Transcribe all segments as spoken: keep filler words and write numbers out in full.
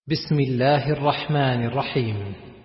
بسم الله الرحمن الرحيم.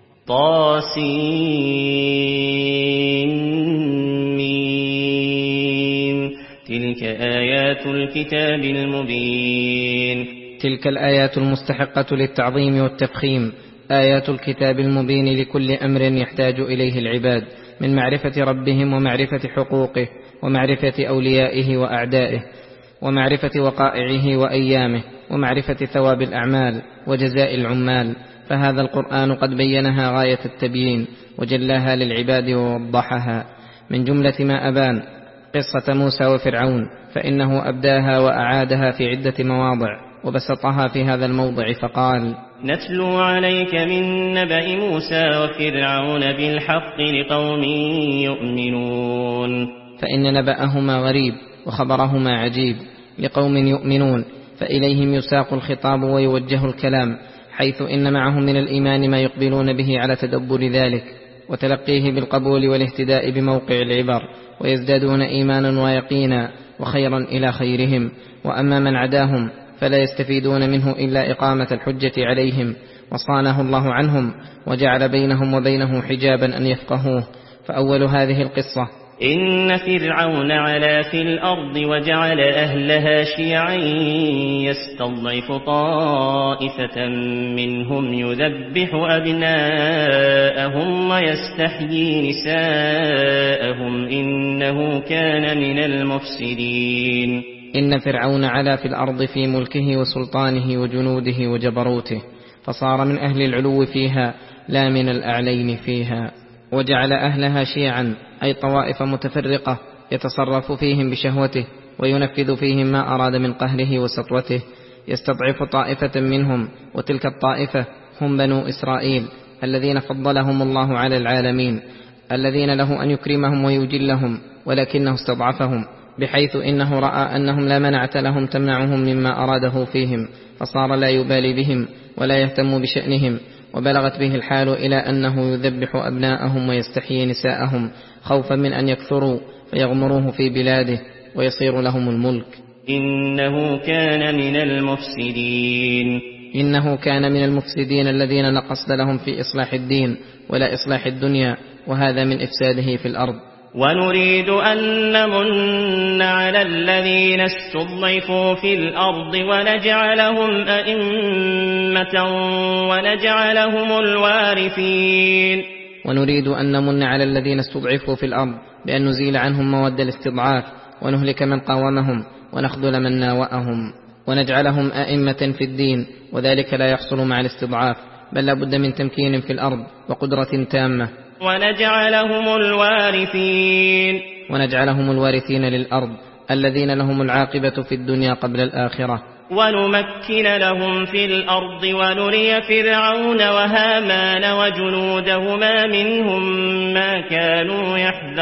طاسين. تلك آيات الكتاب المبين. تلك الآيات المستحقة للتعظيم والتفخيم، آيات الكتاب المبين لكل أمر يحتاج إليه العباد من معرفة ربهم ومعرفة حقوقه ومعرفة أوليائه وأعدائه ومعرفة وقائعه وأيامه ومعرفة ثواب الأعمال وجزاء العمال. فهذا القرآن قد بينها غاية التبيين وجلاها للعباد ووضحها. من جملة ما أبان قصة موسى وفرعون، فإنه أبداها وأعادها في عدة مواضع وبسطها في هذا الموضع فقال: نتلو عليك من نبأ موسى وفرعون بالحق لقوم يؤمنون. فإن نبأهما غريب وخبرهما عجيب لقوم يؤمنون، فإليهم يساق الخطاب ويوجه الكلام، حيث إن معهم من الإيمان ما يقبلون به على تدبر ذلك وتلقيه بالقبول والاهتداء بموقع العبر، ويزدادون إيمانا ويقينا وخيرا إلى خيرهم. وأما من عداهم فلا يستفيدون منه إلا إقامة الحجة عليهم، وصانه الله عنهم وجعل بينهم وبينه حجابا أن يفقهوه. فأول هذه القصة: إن فرعون علا في الأرض وجعل أهلها شيعا يستضعف طائفة منهم يذبح أبناءهم ويستحيي نساءهم إنه كان من المفسدين. إن فرعون علا في الأرض في ملكه وسلطانه وجنوده وجبروته، فصار من أهل العلو فيها لا من الأعلين فيها. وجعل أهلها شيعا أي طوائف متفرقة يتصرف فيهم بشهوته وينفذ فيهم ما أراد من قهره وسطوته، يستضعف طائفة منهم، وتلك الطائفة هم بنو إسرائيل الذين فضلهم الله على العالمين، الذين له أن يكرمهم ويجلهم، ولكنه استضعفهم بحيث إنه رأى أنهم لا منعة لهم تمنعهم مما أراده فيهم، فصار لا يبالي بهم ولا يهتم بشأنهم، وبلغت به الحال إلى أنه يذبح أبناءهم ويستحيي نساءهم خوفا من أن يكثروا فيغمروه في بلاده ويصير لهم الملك. إنه كان من المفسدين. إنه كان من المفسدين الذين لا قصد لهم في إصلاح الدين ولا إصلاح الدنيا، وهذا من إفساده في الأرض. ونريد أن نمن على الذين استضعفوا في الأرض ونجعلهم أئمة ونجعلهم الوارثين. ونريد أن نمن على الذين استضعفوا في الأرض بأن نزيل عنهم مواد الاستضعاف ونهلك من قاومهم ونخذل من ناوأهم ونجعلهم أئمة في الدين، وذلك لا يحصل مع الاستضعاف، بل لا بد من تمكين في الأرض وقدرة تامة. ونجعلهم الوارثين. ونجعلهم الوارثين للأرض الذين لهم العاقبة في الدنيا قبل الآخرة. ونمكن لهم في الأرض ونري فرعون وهامان وجنودهما منهم ما كانوا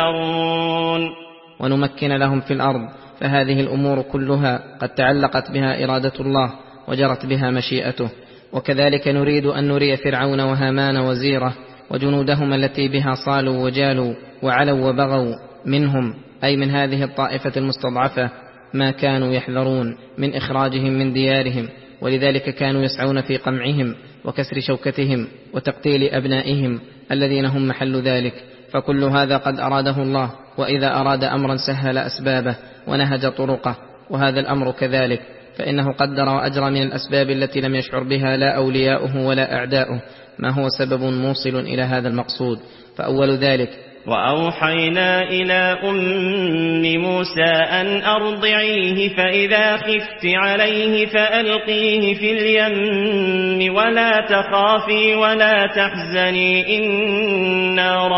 يحذرون. ونمكن لهم في الأرض، فهذه الأمور كلها قد تعلقت بها إرادة الله وجرت بها مشيئته. وكذلك نريد أن نري فرعون وهامان وزيره وجنودهم التي بها صالوا وجالوا وعلوا وبغوا منهم، أي من هذه الطائفة المستضعفة، ما كانوا يحذرون من إخراجهم من ديارهم، ولذلك كانوا يسعون في قمعهم وكسر شوكتهم وتقتيل أبنائهم الذين هم محل ذلك. فكل هذا قد أراده الله، وإذا أراد أمرا سهل أسبابه ونهج طرقه، وهذا الأمر كذلك، فإنه قدر وأجرى من الأسباب التي لم يشعر بها لا أولياؤه ولا أعداؤه ما هو سبب موصل إلى هذا المقصود. فأول ذلك: وأوحينا إلى أم موسى أن أرضعيه فإذا خفت عليه فألقيه في اليم ولا تخافي ولا تحزني إنا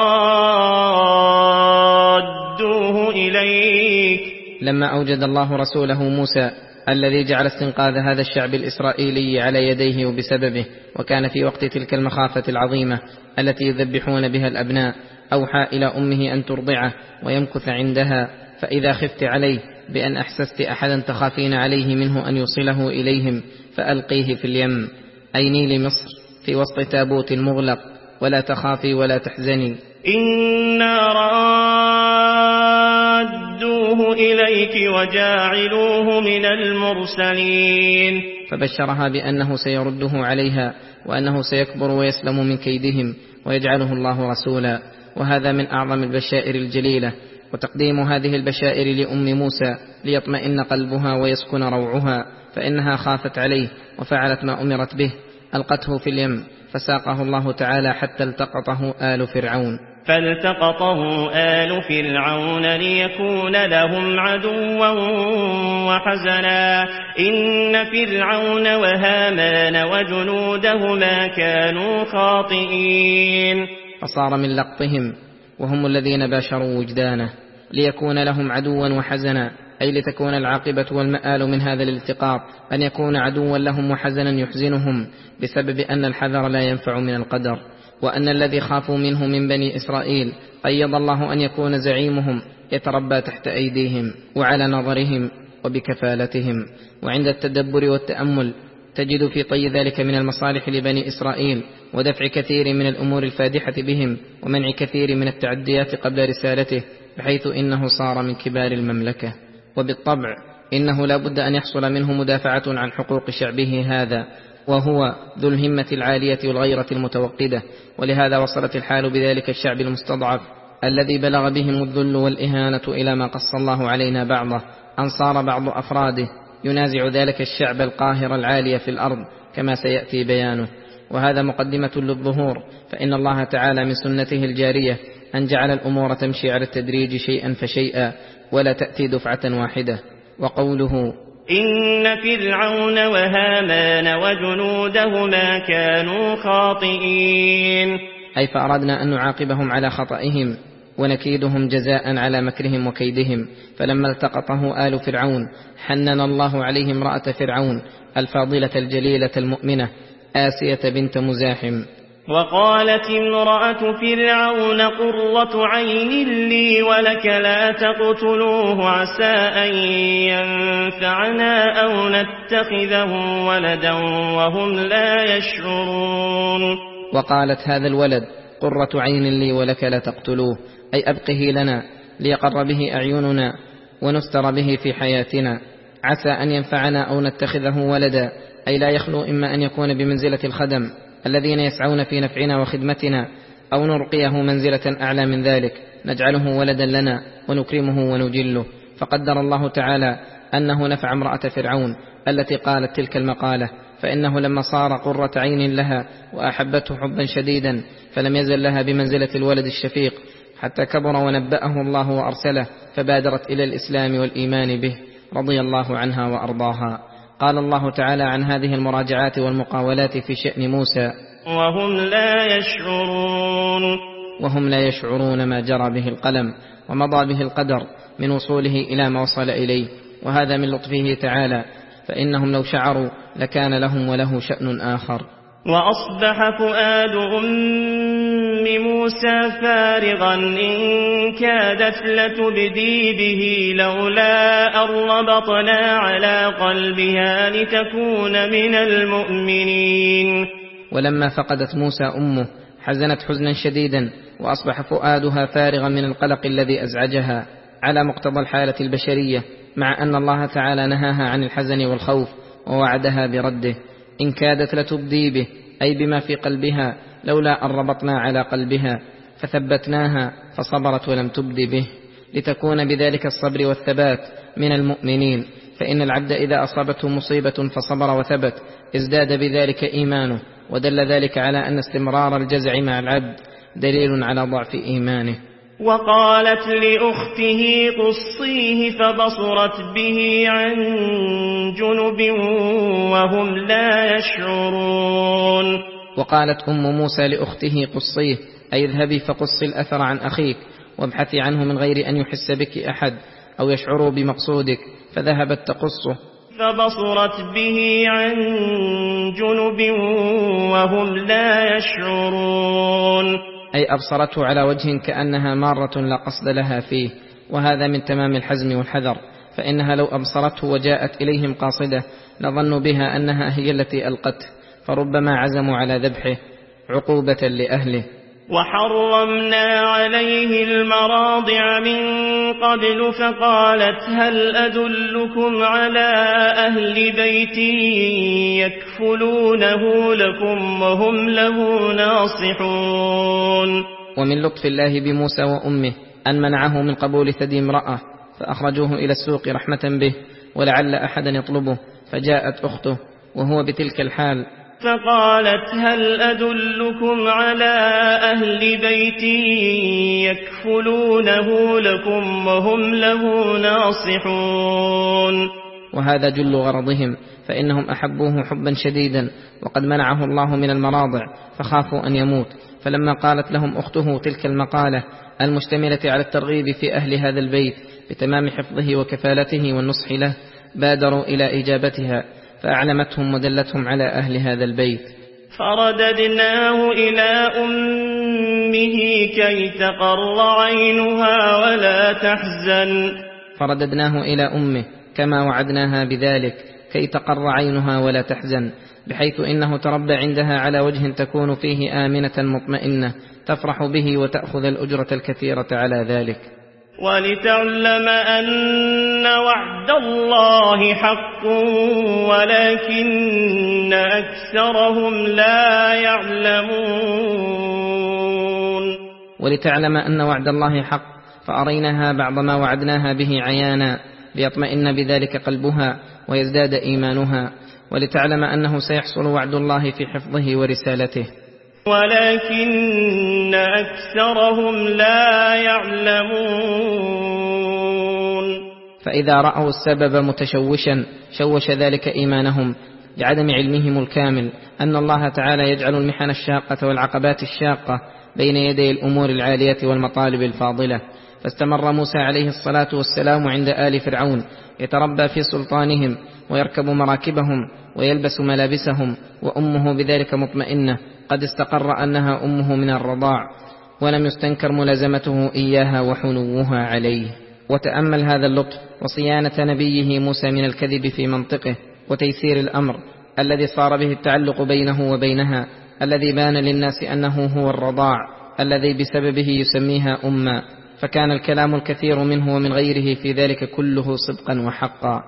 رادوه إليك. لما أوجد الله رسوله موسى الذي جعل استنقاذ هذا الشعب الإسرائيلي على يديه وبسببه، وكان في وقت تلك المخافة العظيمة التي يذبحون بها الأبناء، أوحى إلى أمه أن ترضعه ويمكث عندها، فإذا خفت عليه بأن أحسست أحدا تخافين عليه منه أن يوصله إليهم فألقيه في اليم، أي نيل مصر، في وسط تابوت مغلق، ولا تخافي ولا تحزني إنا رادوه إليك وجاعلوه من المرسلين. فبشرها بأنه سيرده عليها، وأنه سيكبر ويسلم من كيدهم ويجعله الله رسولا. وهذا من أعظم البشائر الجليلة. وتقديم هذه البشائر لأم موسى ليطمئن قلبها ويسكن روعها، فإنها خافت عليه وفعلت ما أمرت به، ألقته في اليم فساقه الله تعالى حتى التقطه آل فرعون. فالتقطه آل فرعون ليكون لهم عدوا وحزنا إن فرعون وهامان وجنودهما كانوا خاطئين. فصار من لقطهم وهم الذين باشروا وجدانه ليكون لهم عدوا وحزنا، أي لتكون العاقبة والمآل من هذا الالتقاط أن يكون عدوا لهم وحزنا يحزنهم بسبب أن الحذر لا ينفع من القدر، وأن الذي خافوا منه من بني إسرائيل قيض الله أن يكون زعيمهم يتربى تحت أيديهم وعلى نظرهم وبكفالتهم. وعند التدبر والتأمل تجد في طي ذلك من المصالح لبني إسرائيل ودفع كثير من الأمور الفادحة بهم ومنع كثير من التعديات قبل رسالته، بحيث إنه صار من كبار المملكة. وبالطبع إنه لا بد أن يحصل منه مدافعة عن حقوق شعبه هذا، وهو ذو الهمة العالية والغيرة المتوقدة. ولهذا وصلت الحال بذلك الشعب المستضعف الذي بلغ بهم الذل والإهانة إلى ما قص الله علينا بعضه، أن صار بعض أفراده ينازع ذلك الشعب القاهر العالي في الأرض كما سيأتي بيانه. وهذا مقدمة للظهور، فإن الله تعالى من سنته الجارية أن جعل الأمور تمشي على التدريج شيئا فشيئا ولا تأتي دفعة واحدة. وقوله إن فرعون وهامان وجنودهما كانوا خاطئين، أي فأردنا أن نعاقبهم على خطئهم ونكيدهم جزاء على مكرهم وكيدهم. فلما التقطه آل فرعون حنن الله عليه امرأة فرعون الفاضلة الجليلة المؤمنة آسية بنت مزاحم. وقالت امرأة فرعون قرة عين لي ولك لا تقتلوه عسى أن ينفعنا أو نتخذه ولدا وهم لا يشعرون. وقالت هذا الولد قرة عين لي ولك لا تقتلوه، أي أبقه لنا ليقر به أعيننا ونستر به في حياتنا، عسى أن ينفعنا أو نتخذه ولدا، أي لا يخلو إما أن يكون بمنزلة الخدم الذين يسعون في نفعنا وخدمتنا، أو نرقيه منزلة أعلى من ذلك نجعله ولدا لنا ونكرمه ونجله. فقدر الله تعالى أنه نفع امرأة فرعون التي قالت تلك المقالة، فإنه لما صار قرة عين لها وأحبته حبا شديدا فلم يزل لها بمنزلة الولد الشفيق حتى كبر ونبأه الله وأرسله، فبادرت إلى الإسلام والإيمان به رضي الله عنها وأرضاها. قال الله تعالى عن هذه المراجعات والمقاولات في شأن موسى وهم لا يشعرون وهم لا يشعرون ما جرى به القلم ومضى به القدر من وصوله إلى ما وصل إليه، وهذا من لطفه تعالى، فإنهم لو شعروا لكان لهم وله شأن آخر. وأصبح فؤاد أم موسى فارغا إن كادت لتبدي به لولا أن ربطنا على قلبها لتكون من المؤمنين. ولما فقدت موسى أمه حزنت حزنا شديدا، وأصبح فؤادها فارغا من القلق الذي أزعجها على مقتضى الحالة البشرية، مع أن الله تعالى نهاها عن الحزن والخوف ووعدها برده. إن كادت لتبدي به، أي بما في قلبها، لولا أن ربطنا على قلبها فثبتناها فصبرت ولم تبدي به، لتكون بذلك الصبر والثبات من المؤمنين. فإن العبد إذا أصابته مصيبة فصبر وثبت ازداد بذلك إيمانه، ودل ذلك على أن استمرار الجزع مع العبد دليل على ضعف إيمانه. وقالت لأخته قصيه فبصرت به عن جنب وهم لا يشعرون. وقالت أم موسى لأخته قصيه، أي اذهبي فقصي الأثر عن أخيك وابحثي عنه من غير أن يحس بك أحد أو يشعروا بمقصودك، فذهبت تقصه فبصرت به عن جنب وهم لا يشعرون، أي أبصرته على وجه كأنها مارة لا قصد لها فيه، وهذا من تمام الحزم والحذر، فإنها لو أبصرته وجاءت إليهم قاصدة لظنوا بها أنها هي التي ألقته، فربما عزموا على ذبحه عقوبة لأهله. وحرمنا عليه المراضع من قبل فقالت هل أدلكم على أهل بيت يكفلونه لكم وهم له ناصحون. ومن لطف الله بموسى وأمه أن منعه من قبول ثدي امرأة فأخرجوه إلى السوق رحمة به ولعل أحدا يطلبه، فجاءت أخته وهو بتلك الحال فقالت هل أدلكم على أهل بيت يكفلونه لكم وهم له ناصحون. وهذا جل غرضهم، فإنهم أحبوه حبا شديدا وقد منعه الله من المراضع فخافوا أن يموت. فلما قالت لهم أخته تلك المقالة المشتملة على الترغيب في أهل هذا البيت بتمام حفظه وكفالته والنصح له بادروا إلى إجابتها، فأعلمتهم ودلتهم على أهل هذا البيت. فرددناه إلى أمه كي تقر عينها ولا تحزن فرددناه إلى أمه كما وعدناها بذلك كي تقر عينها ولا تحزن، بحيث إنه تربى عندها على وجه تكون فيه آمنة مطمئنة تفرح به وتأخذ الأجرة الكثيرة على ذلك. ولتعلم أن وعد الله حق ولكن أكثرهم لا يعلمون. ولتعلم أن وعد الله حق فأريناها بعض ما وعدناها به عيانا ليطمئن بذلك قلبها ويزداد إيمانها، ولتعلم أنه سيحصل وعد الله في حفظه ورسالته ولكن أكثرهم لا يعلمون. فإذا رأوا السبب متشوشا شوش ذلك إيمانهم لعدم علمهم الكامل أن الله تعالى يجعل المحن الشاقة والعقبات الشاقة بين يدي الأمور العالية والمطالب الفاضلة. فاستمر موسى عليه الصلاة والسلام عند آل فرعون يتربى في سلطانهم ويركب مراكبهم ويلبس ملابسهم، وأمه بذلك مطمئنة قد استقر أنها أمه من الرضاع، ولم يستنكر ملازمته إياها وحنوها عليه. وتأمل هذا اللطف وصيانة نبيه موسى من الكذب في منطقه وتيسير الأمر الذي صار به التعلق بينه وبينها، الذي بان للناس أنه هو الرضاع الذي بسببه يسميها أمًا، فكان الكلام الكثير منه ومن غيره في ذلك كله صدقا وحقا.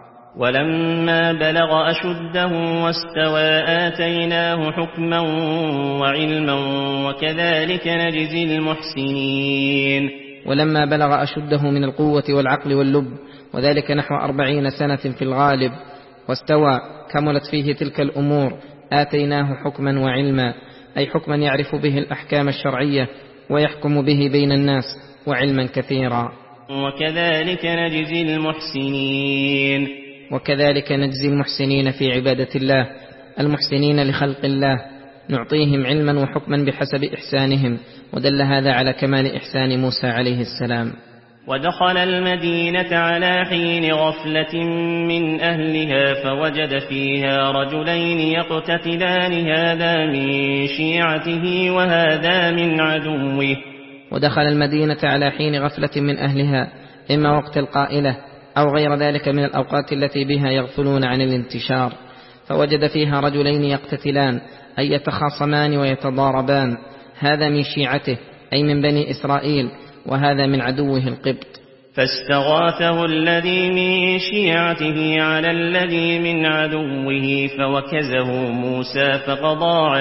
ولما بلغ أشده واستوى آتيناه حكما وعلما وكذلك نجزي المحسنين. ولما بلغ أشده من القوة والعقل واللب، وذلك نحو أربعين سنة في الغالب، واستوى كملت فيه تلك الأمور، آتيناه حكما وعلما، أي حكما يعرف به الأحكام الشرعية ويحكم به بين الناس، وعلما كثيرا. وكذلك نجزي المحسنين. وكذلك نجزي المحسنين في عبادة الله، المحسنين لخلق الله، نعطيهم علما وحكما بحسب إحسانهم، ودل هذا على كمال إحسان موسى عليه السلام. ودخل المدينة على حين غفلة من أهلها فوجد فيها رجلين يقتتلان هذا من شيعته وهذا من عدوه. ودخل المدينة على حين غفلة من أهلها، إما وقت القائلة أو غير ذلك من الأوقات التي بها يغفلون عن الانتشار، فوجد فيها رجلين يقتتلان أي يتخاصمان ويتضاربان، هذا من شيعته أي من بني إسرائيل، وهذا من عدوه القبط. فاستغاثه الذي من شيعته على الذي من عدوه فوكزه موسى فقضى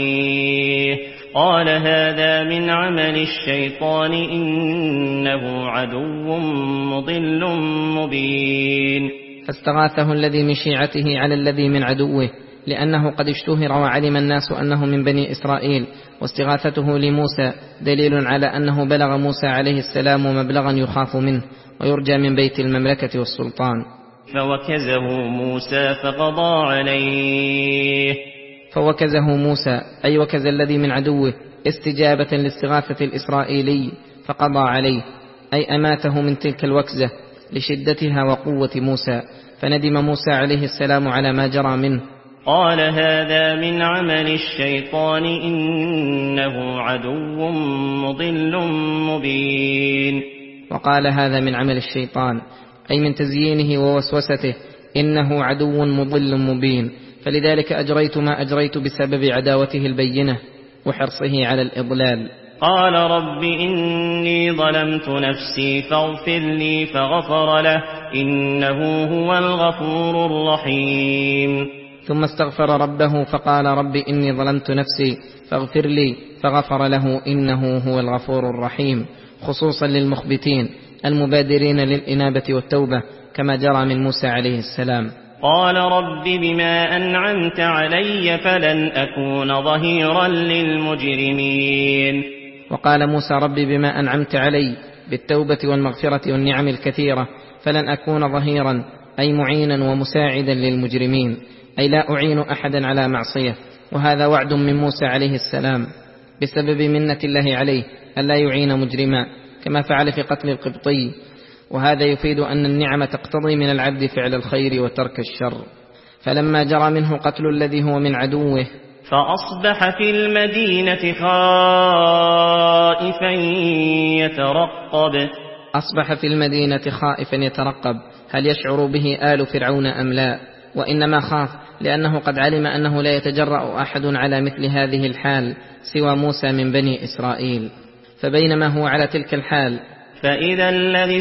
عليه، قال هذا من عمل الشيطان إنه عدو مضل مبين. فاستغاثه الذي من شيعته على الذي من عدوه، لأنه قد اشتهر وعلم الناس أنه من بني إسرائيل، واستغاثته لموسى دليل على أنه بلغ موسى عليه السلام مبلغا يخاف منه ويرجى من بيت المملكة والسلطان. فوكزه موسى فقضى عليه. فوكزه موسى أي وكز الذي من عدوه استجابة لاستغاثة الإسرائيلي، فقضى عليه أي أماته من تلك الوكزة لشدتها وقوة موسى، فندم موسى عليه السلام على ما جرى منه. قال هذا من عمل الشيطان إنه عدو مضل مبين. وقال هذا من عمل الشيطان أي من تزيينه ووسوسته، إنه عدو مضل مبين، فلذلك أجريت ما أجريت بسبب عداوته البينة وحرصه على الإضلال. قال رب إني ظلمت نفسي فاغفر لي فغفر له إنه هو الغفور الرحيم. ثم استغفر ربه فقال رب إني ظلمت نفسي فاغفر لي فغفر له إنه هو الغفور الرحيم، خصوصا للمخبتين المبادرين للإنابة والتوبة كما جرى من موسى عليه السلام. قال رب بما أنعمت علي فلن أكون ظهيرا للمجرمين. وقال موسى رب بما أنعمت علي بالتوبة والمغفرة والنعم الكثيرة فلن أكون ظهيرا أي معينا ومساعدا للمجرمين، أي لا أعين أحدا على معصية. وهذا وعد من موسى عليه السلام بسبب منة الله عليه ألا يعين مجرما كما فعل في قتل القبطي، وهذا يفيد أن النعمة تقتضي من العبد فعل الخير وترك الشر. فلما جرى منه قتل الذي هو من عدوه فأصبح في المدينة خائفا يترقب أصبح في المدينة خائفا يترقب، هل يشعر به آل فرعون أم لا؟ وإنما خاف لأنه قد علم أنه لا يتجرأ أحد على مثل هذه الحال سوى موسى من بني إسرائيل. فبينما هو على تلك الحال فإذا الذي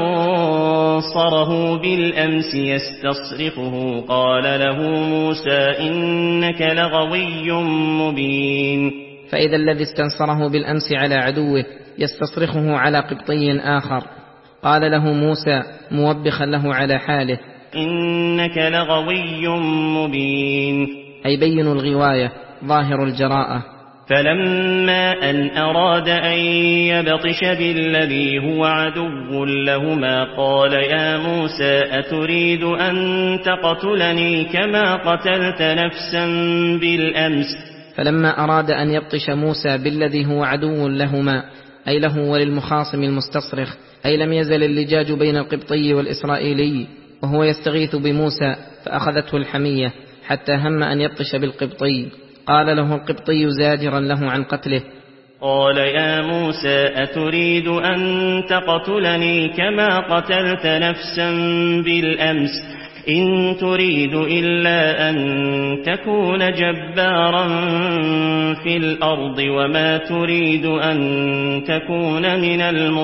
استنصره بالأمس يستصرخه قال له موسى إنك لغوي مبين. فإذا الذي استنصره بالأمس على عدوه يستصرخه على قبطي آخر قال له موسى موبخا له على حاله إنك لغوي مبين، أي بين الغواية ظاهر الجراءة. فلما أن أراد أن يبطش بالذي هو عدو لهما قال يا موسى أتريد أن تقتلني كما قتلت نفسا بالأمس. فلما أراد أن يبطش موسى بالذي هو عدو لهما أي له وللمخاصم المستصرخ، أي لم يزل اللجاج بين القبطي والإسرائيلي وهو يستغيث بموسى فأخذته الحمية حتى هم أن يبطش بالقبطي، قال له القبطي زاجرا له عن قتله قال يا موسى أتريد أن تقتلني كما قتلت نفسا بالأمس إن تريد إلا أن تكون جبارا في الأرض وما تريد أن تكون من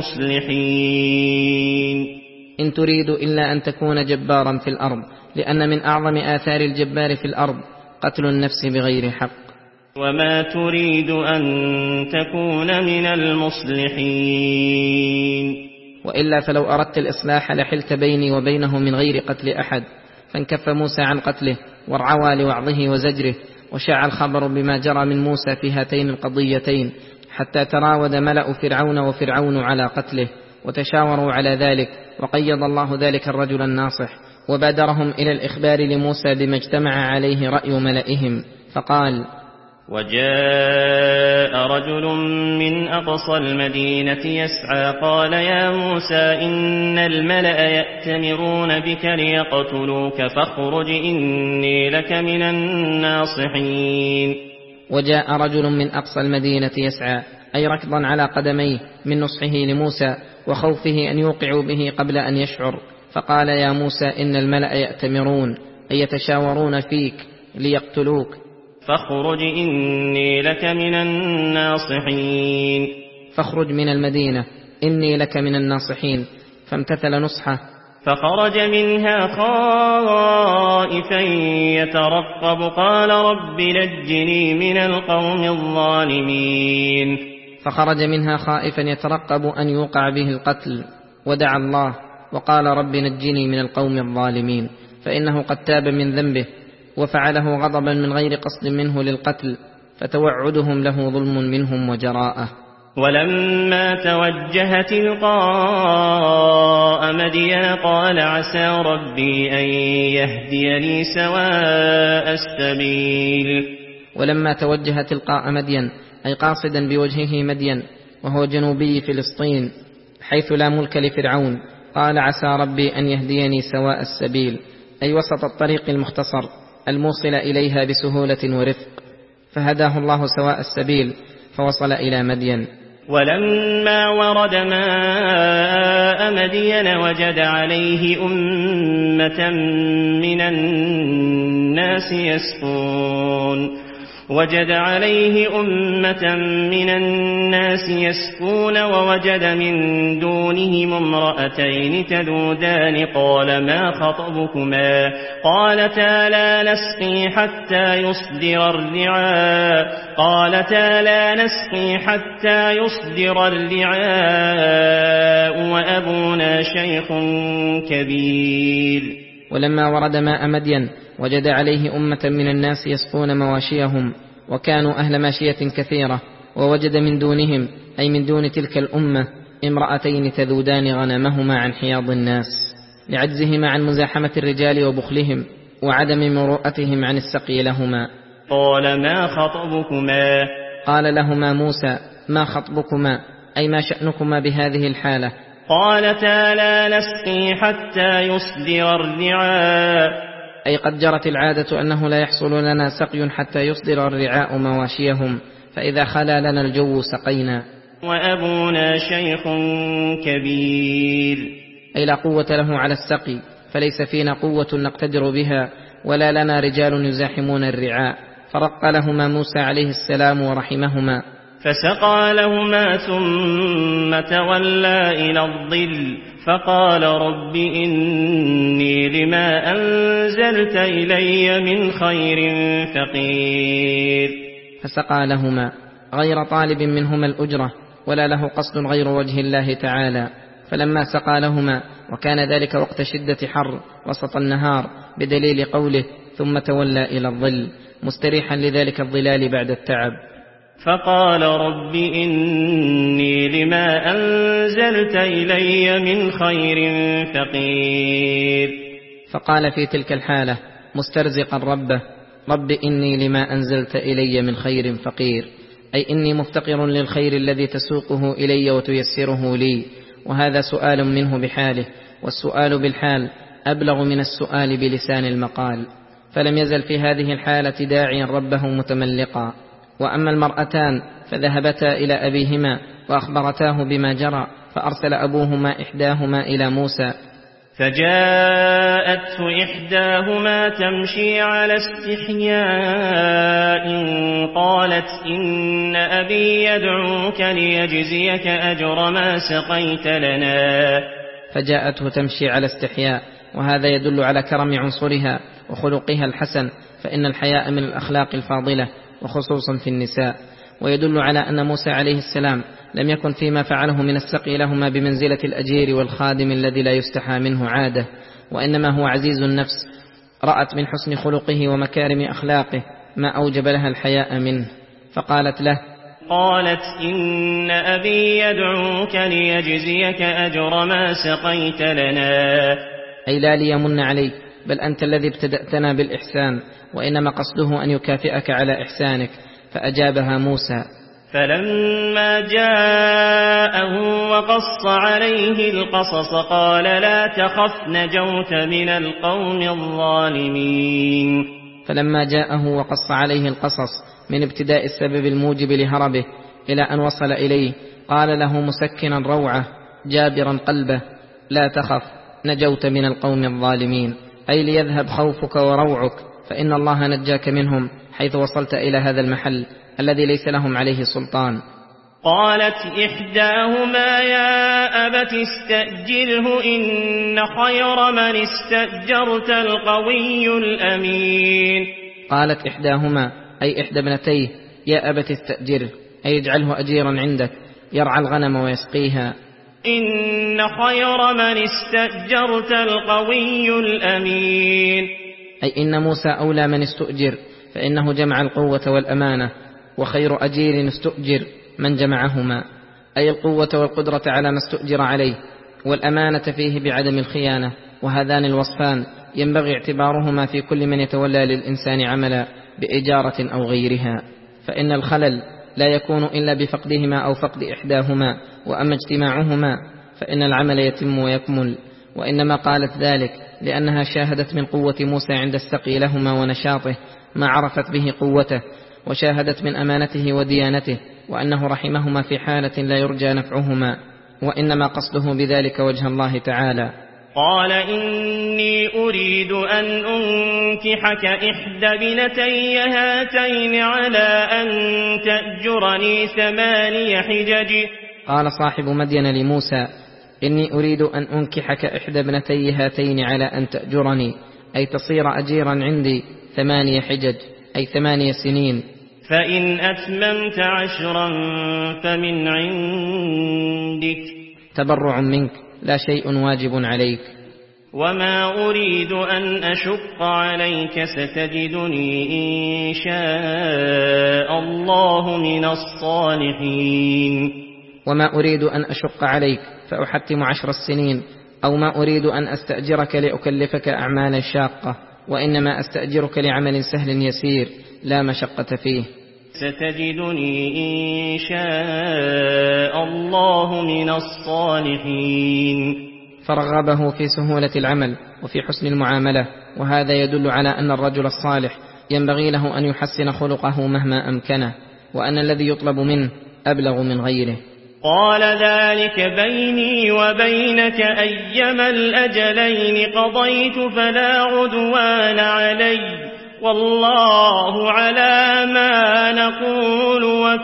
المصلحين. إن تريد إلا أن تكون جبارا في الأرض، لأن من أعظم آثار الجبار في الأرض قتل النفس بغير حق. وما تريد أن تكون من المصلحين. وإلا فلو أردت الإصلاح لحلت بيني وبينه من غير قتل أحد. فانكف موسى عن قتله وارعوى لوعظه وزجره، وشاع الخبر بما جرى من موسى في هاتين القضيتين حتى تراود ملأ فرعون وفرعون على قتله وتشاوروا على ذلك، وقيض الله ذلك الرجل الناصح وبادرهم إلى الإخبار لموسى بما اجتمع عليه رأي ملئهم. فقال وجاء رجل من أقصى المدينة يسعى قال يا موسى إن الملأ يأتمرون بك ليقتلوك فاخرج إني لك من الناصحين. وجاء رجل من أقصى المدينة يسعى أي ركضا على قدميه من نصحه لموسى وخوفه أن يوقعوا به قبل أن يشعر، فقال يا موسى إن الملأ يأتمرون أي يتشاورون فيك ليقتلوك فاخرج إني لك من الناصحين. فاخرج من المدينة إني لك من الناصحين. فامتثل نصحه فخرج منها خائفا يترقب قال رب نجني من القوم الظالمين. فخرج منها خائفا يترقب أن يوقع به القتل، ودعا الله وقال رب نجني من القوم الظالمين، فإنه قد تاب من ذنبه وفعله غضبا من غير قصد منه للقتل، فتوعدهم له ظلم منهم وجراءة. ولما توجه تلقاء مدين قال عسى ربي أن يهديني سواء السبيل. ولما توجه تلقاء مدين أي قاصدا بوجهه مدين وهو جنوبي فلسطين حيث لا ملك لفرعون، قال عسى ربي أن يهديني سواء السبيل أي وسط الطريق المختصر الموصل إليها بسهولة ورفق، فهداه الله سواء السبيل فوصل إلى مدين. ولما ورد ماء مدين وجد عليه أمة من الناس يسقون وجد عليه أمة من الناس يسكون ووجد من دونهم امرأتين تذودان قال ما خطبكما قالتا لا نسقي حتى يصدر الرعاء قالتا لا نسقي حتى يصدر الرعاء وأبونا شيخ كبير. ولما ورد ماء مدين وجد عليه أمة من الناس يسقون مواشيهم وكانوا أهل ماشية كثيرة، ووجد من دونهم أي من دون تلك الأمة امرأتين تذودان غنمهما عن حياض الناس لعجزهما عن مزاحمة الرجال وبخلهم وعدم مروءتهم عن السقي لهما. قال ما خطبكما قال لهما موسى ما خطبكما أي ما شأنكما بهذه الحالة؟ قالتا لا نسقي حتى يصدر الرعاء أي قد جرت العادة أنه لا يحصل لنا سقي حتى يصدر الرعاء مواشيهم، فإذا خلا لنا الجو سقينا. وأبونا شيخ كبير أي لا قوة له على السقي، فليس فينا قوة نقتدر بها ولا لنا رجال يزاحمون الرعاء. فرق لهما موسى عليه السلام ورحمهما فسقى لهما ثم تولى إلى الظل فقال رب إني لما أنزلت إلي من خير فقير. فسقى لهما غير طالب منهما الأجرة ولا له قصد غير وجه الله تعالى. فلما سقى لهما وكان ذلك وقت شدة حر وسط النهار بدليل قوله ثم تولى إلى الظل مستريحا لذلك الظلال بعد التعب. فقال رب إني لما أنزلت إلي من خير فقير. فقال في تلك الحالة مسترزقا ربه رب إني لما أنزلت إلي من خير فقير، أي إني مفتقر للخير الذي تسوقه إلي وتيسره لي. وهذا سؤال منه بحاله، والسؤال بالحال أبلغ من السؤال بلسان المقال. فلم يزل في هذه الحالة داعيا ربه متملقا. وأما المرأتان فذهبتا إلى أبيهما وأخبرتاه بما جرى، فأرسل أبوهما إحداهما إلى موسى فجاءته إحداهما تمشي على استحياء قالت إن أبي يدعوك ليجزيك أجر ما سقيت لنا. فجاءته تمشي على استحياء، وهذا يدل على كرم عنصرها وخلقها الحسن، فإن الحياء من الأخلاق الفاضلة وخصوصا في النساء. ويدل على أن موسى عليه السلام لم يكن فيما فعله من السقي لهما بمنزلة الأجير والخادم الذي لا يستحى منه عادة، وإنما هو عزيز النفس رأت من حسن خلقه ومكارم أخلاقه ما أوجب لها الحياء منه، فقالت له قالت إن أبي يدعوك ليجزيك أجر ما سقيت لنا. أي لا ليمن عليك، بل أنت الذي ابتدأتنا بالإحسان، وإنما قصده أن يكافئك على إحسانك. فأجابها موسى فلما جاءه وقص عليه القصص قال لا تخف نجوت من القوم الظالمين. فلما جاءه وقص عليه القصص من ابتداء السبب الموجب لهربه إلى أن وصل إليه قال له مسكنا روعه جابرا قلبه لا تخف نجوت من القوم الظالمين، أي ليذهب خوفك وروعك، فإن الله نجاك منهم حيث وصلت إلى هذا المحل الذي ليس لهم عليه سلطان. قالت إحداهما يا أبت استأجره إن خير من استأجرت القوي الأمين. قالت إحداهما أي إحدى ابنتيه يا أبت استأجره، أي اجعله أجيرا عندك يرعى الغنم ويسقيها. إن خير من استأجرت القوي الأمين، أي إن موسى أولى من استؤجر، فإنه جمع القوة والأمانة، وخير أجير استؤجر من جمعهما، أي القوة والقدرة على ما استؤجر عليه، والأمانة فيه بعدم الخيانة. وهذان الوصفان ينبغي اعتبارهما في كل من يتولى للإنسان عملا بإجارة أو غيرها، فإن الخلل لا يكون إلا بفقدهما أو فقد إحداهما، وأما اجتماعهما فإن العمل يتم ويكمل. وإنما قالت ذلك لأنها شاهدت من قوة موسى عند السقي لهما ونشاطه ما عرفت به قوته، وشاهدت من أمانته وديانته، وأنه رحمهما في حالة لا يرجى نفعهما، وإنما قصده بذلك وجه الله تعالى. قال إني أريد أن أنكحك إحدى ابنتي هاتين على أن تأجرني ثماني حجج. قال صاحب مدين لموسى إني أريد أن أنكحك إحدى ابنتي هاتين على أن تأجرني، أي تصير أجيرا عندي ثماني حجج، أي ثماني سنين. فإن أتممت عشرا فمن عندك، تبرع منك لا شيء واجب عليك. وما أريد أن أشق عليك ستجدني إن شاء الله من الصالحين. وما أريد أن أشق عليك فأحتم عشر السنين، أو ما أريد أن أستأجرك لأكلفك أعمالا شاقة، وإنما أستأجرك لعمل سهل يسير لا مشقة فيه. ستجدني إن شاء الله من الصالحين. فرغبه في سهولة العمل وفي حسن المعاملة، وهذا يدل على أن الرجل الصالح ينبغي له أن يحسن خلقه مهما أمكنه، وأن الذي يطلب منه أبلغ من غيره. قال ذلك بيني وبينك أيما الأجلين قضيت فلا عدوان علي، والله على ما نقول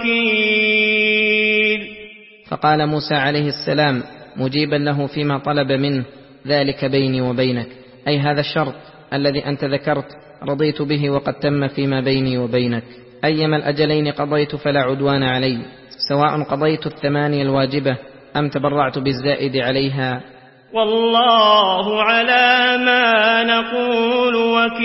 وكيل. فقال موسى عليه السلام مجيبا له فيما طلب منه: ذلك بيني وبينك، أي هذا الشرط الذي أنت ذكرت رضيت به وقد تم فيما بيني وبينك. أيما الأجلين قضيت فلا عدوان علي، سواء قضيت الثمانية الواجبة أم تبرعت بالزائد عليها، والله على ما نقول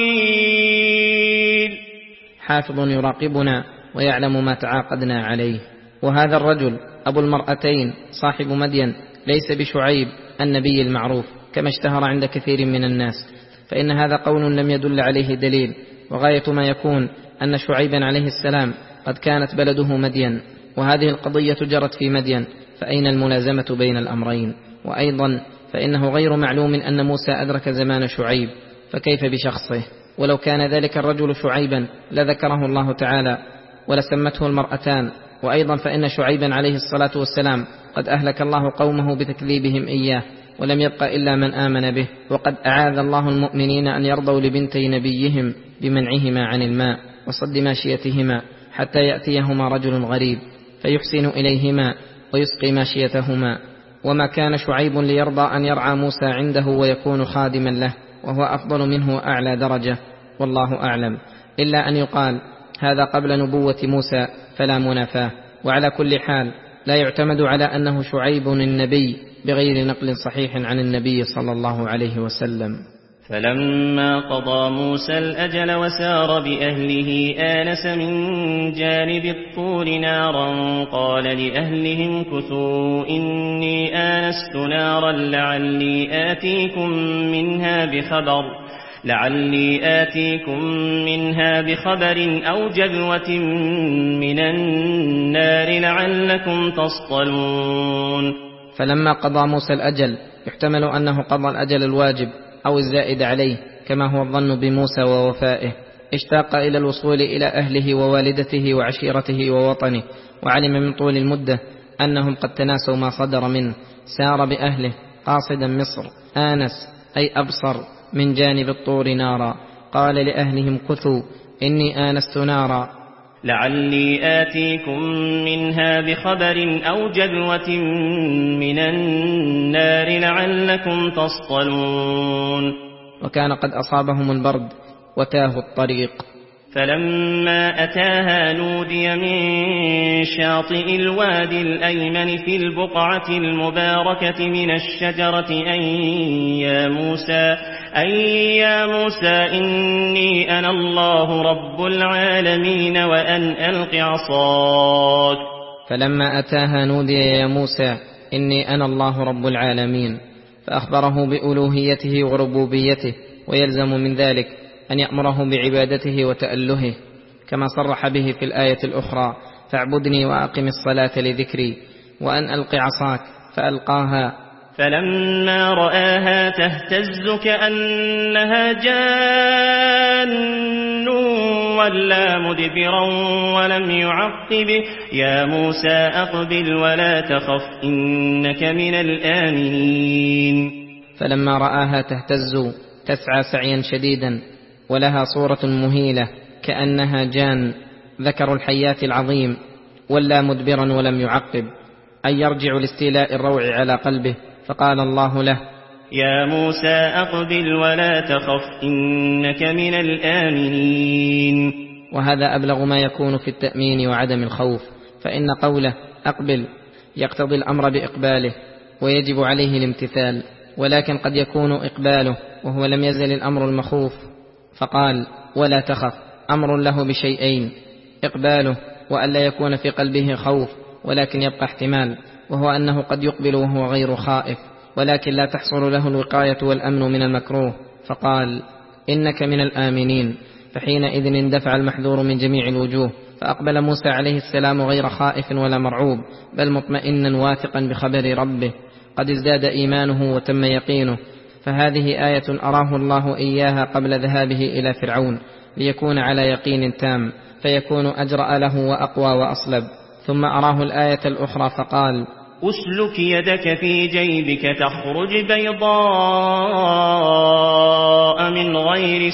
وكيل. حافظ يراقبنا ويعلم ما تعاقدنا عليه. وهذا الرجل أبو المرأتين صاحب مدين ليس بشعيب النبي المعروف كما اشتهر عند كثير من الناس، فإن هذا قول لم يدل عليه دليل، وغاية ما يكون أن شعيبا عليه السلام قد كانت بلده مدين، وهذه القضية جرت في مدين، فأين الملازمة بين الأمرين؟ وأيضا فإنه غير معلوم أن موسى أدرك زمان شعيب، فكيف بشخصه؟ ولو كان ذلك الرجل شعيبا لذكره الله تعالى ولسمته المرأتان. وأيضا فإن شعيبا عليه الصلاة والسلام قد أهلك الله قومه بتكذيبهم إياه، ولم يبق إلا من آمن به، وقد أعاذ الله المؤمنين أن يرضوا لبنتي نبيهم بمنعهما عن الماء وصد ماشيتهما حتى يأتيهما رجل غريب فيحسن إليهما ويسقي ماشيتهما. وما كان شعيب ليرضى أن يرعى موسى عنده ويكون خادما له، وهو أفضل منه وأعلى درجة، والله أعلم، إلا أن يقال هذا قبل نبوة موسى فلا منافاة. وعلى كل حال لا يعتمد على أنه شعيب النبي بغير نقل صحيح عن النبي صلى الله عليه وسلم. فلما قضى موسى الأجل وسار بأهله آنس من جانب الطور نارا قال لأهلهم كثوا إني آنست نارا لعلي آتيكم منها بخبر لعلي آتيكم منها بخبر أو جذوة من النار لعلكم تصطلون. فلما قضى موسى الأجل يحتمل أنه قضى الأجل الواجب أو الزائد عليه كما هو الظن بموسى ووفائه، اشتاق إلى الوصول إلى أهله ووالدته وعشيرته ووطنه، وعلم من طول المدة أنهم قد تناسوا ما صدر منه، سار بأهله قاصدا مصر، آنس أي أبصر من جانب الطور نارا، قال لأهلهم كثوا إني آنست نارا لعلي آتيكم منها بخبر أو جذوة من النار لعلكم تصطلون. وكان قد أصابهم البرد وتاهوا الطريق. فلما أتاها نودي من شاطئ الوادي الأيمن في البقعة المباركة من الشجرة أن يا موسى أن يا موسى إني أنا الله رب العالمين وأن ألق عصاك. فلما أتاها نودي يا موسى إني أنا الله رب العالمين، فأخبره بألوهيته وربوبيته، ويلزم من ذلك أن يأمره بعبادته وتألهه، كما صرح به في الآية الأخرى فاعبدني وأقم الصلاة لذكري، وأن ألق عصاك فألقاها. فلما رآها تهتز كأنها جان ولا مدبرا ولم يعقب يا موسى أقبل ولا تخف إنك من الآمنين. فلما رآها تهتز تسعى سعيا شديدا ولها صورة مهيلة كأنها جان ذكر الحيات العظيم، ولى مدبرا ولم يعقب، أي يرجع لاستيلاء الروع على قلبه. فقال الله له: يا موسى أقبل ولا تخف إنك من الآمنين. وهذا أبلغ ما يكون في التأمين وعدم الخوف، فإن قوله أقبل يقتضي الأمر بإقباله ويجب عليه الامتثال، ولكن قد يكون إقباله وهو لم يزل الأمر المخوف، فقال ولا تخف أمر له بشيئين: إقباله وألا يكون في قلبه خوف ولكن يبقى احتمال، وهو أنه قد يقبل وهو غير خائف ولكن لا تحصل له الوقاية والأمن من المكروه، فقال إنك من الآمنين، فحينئذ اندفع المحذور من جميع الوجوه، فأقبل موسى عليه السلام غير خائف ولا مرعوب، بل مطمئنا واثقا بخبر ربه، قد ازداد إيمانه وتم يقينه. فهذه آية أراه الله إياها قبل ذهابه إلى فرعون ليكون على يقين تام، فيكون أجرأ له وأقوى وأصلب. ثم أراه الآية الأخرى فقال: أسلك يدك في جيبك تخرج بيضاء من غير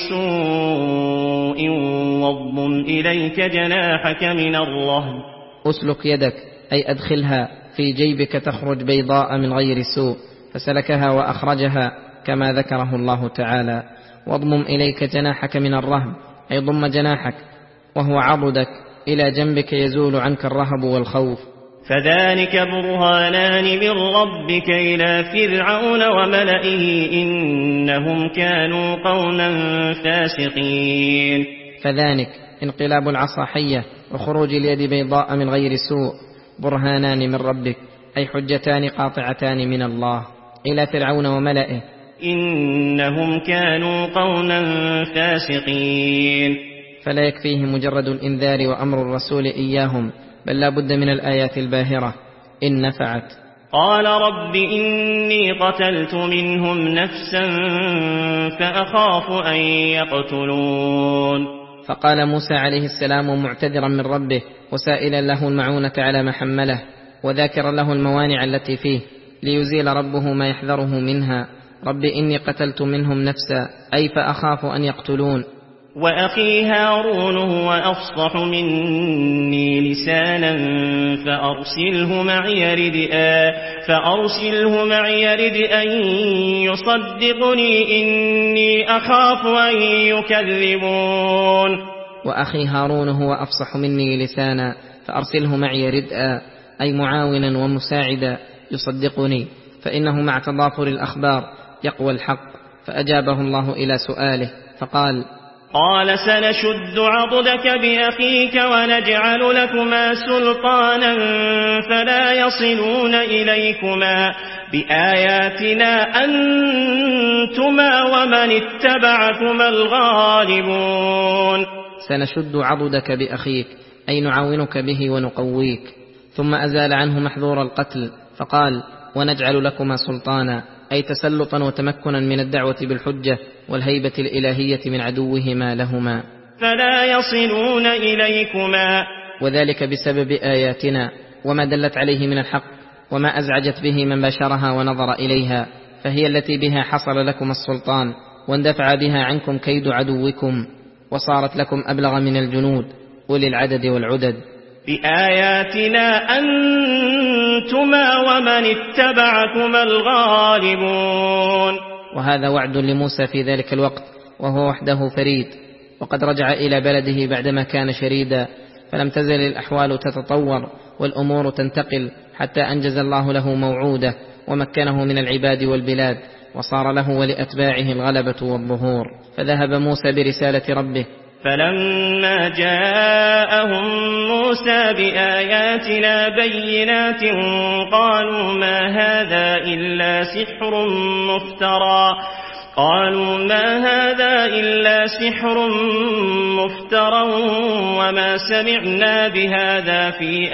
سوء واضمم إليك جناحك من الرهب. أسلك يدك أي أدخلها في جيبك تخرج بيضاء من غير سوء، فسلكها وأخرجها كما ذكره الله تعالى. واضمم إليك جناحك من الرهب أي ضم جناحك وهو عضدك إلى جنبك يزول عنك الرهب والخوف. فذلك برهانان من ربك إلى فرعون وملئه إنهم كانوا قوما فاسقين. فذلك انقلاب العصا حية وخروج اليد بيضاء من غير سوء برهانان من ربك أي حجتان قاطعتان من الله إلى فرعون وملئه إنهم كانوا قوما فاسقين. فلا يكفيه مجرد الإنذار وأمر الرسول إياهم، بل لا بد من الآيات الباهرة إن نفعت. قال رب إني قتلت منهم نفسا فأخاف أن يقتلون. فقال موسى عليه السلام معتذرا من ربه وسائلا له المعونة على ما حمله، وذاكرا له الموانع التي فيه ليزيل ربه ما يحذره منها: رب إني قتلت منهم نفسا أي فأخاف أن يقتلون. وأخي هارون هو أفصح مني لسانا فأرسله معي رد فأرسله معي رد أن يصدقني إني أخاف أن يكذبون. وأخي هارون هو أفصح مني لسانا فأرسله معي ردءا أي معاونا ومساعدا يصدقني، فإنه مع تضافر الأخبار يقوى الحق. فأجابه الله إلى سؤاله فقال: قال سنشد عضدك بأخيك ونجعل لكما سلطانا فلا يصلون إليكما بآياتنا أنتما ومن اتبعكما الغالبون. سنشد عضدك بأخيك أي نعاونك به ونقويك. ثم أزال عنه محذور القتل فقال: ونجعل لكما سلطانا أي تسلطا وتمكنا من الدعوة بالحجة والهيبة الإلهية من عدوهما لهما فلا يصلون إليكما، وذلك بسبب آياتنا وما دلت عليه من الحق وما أزعجت به من بشرها ونظر إليها، فهي التي بها حصل لكم السلطان واندفع بها عنكم كيد عدوكم وصارت لكم أبلغ من الجنود أولي العدد والعدد. بآياتنا أنتما ومن اتبعكما الغالبون. وهذا وعد لموسى في ذلك الوقت وهو وحده فريد، وقد رجع إلى بلده بعدما كان شريدا، فلم تزل الأحوال تتطور والأمور تنتقل حتى أنجز الله له موعوده ومكنه من العباد والبلاد، وصار له ولأتباعه الغلبة والظهور. فذهب موسى برسالة ربه. فلما جاءهم موسى بآياتنا بينات قالوا ما هذا إلا سحر مفترى قالوا ما هذا إلا سحر مفترى وما سمعنا بهذا في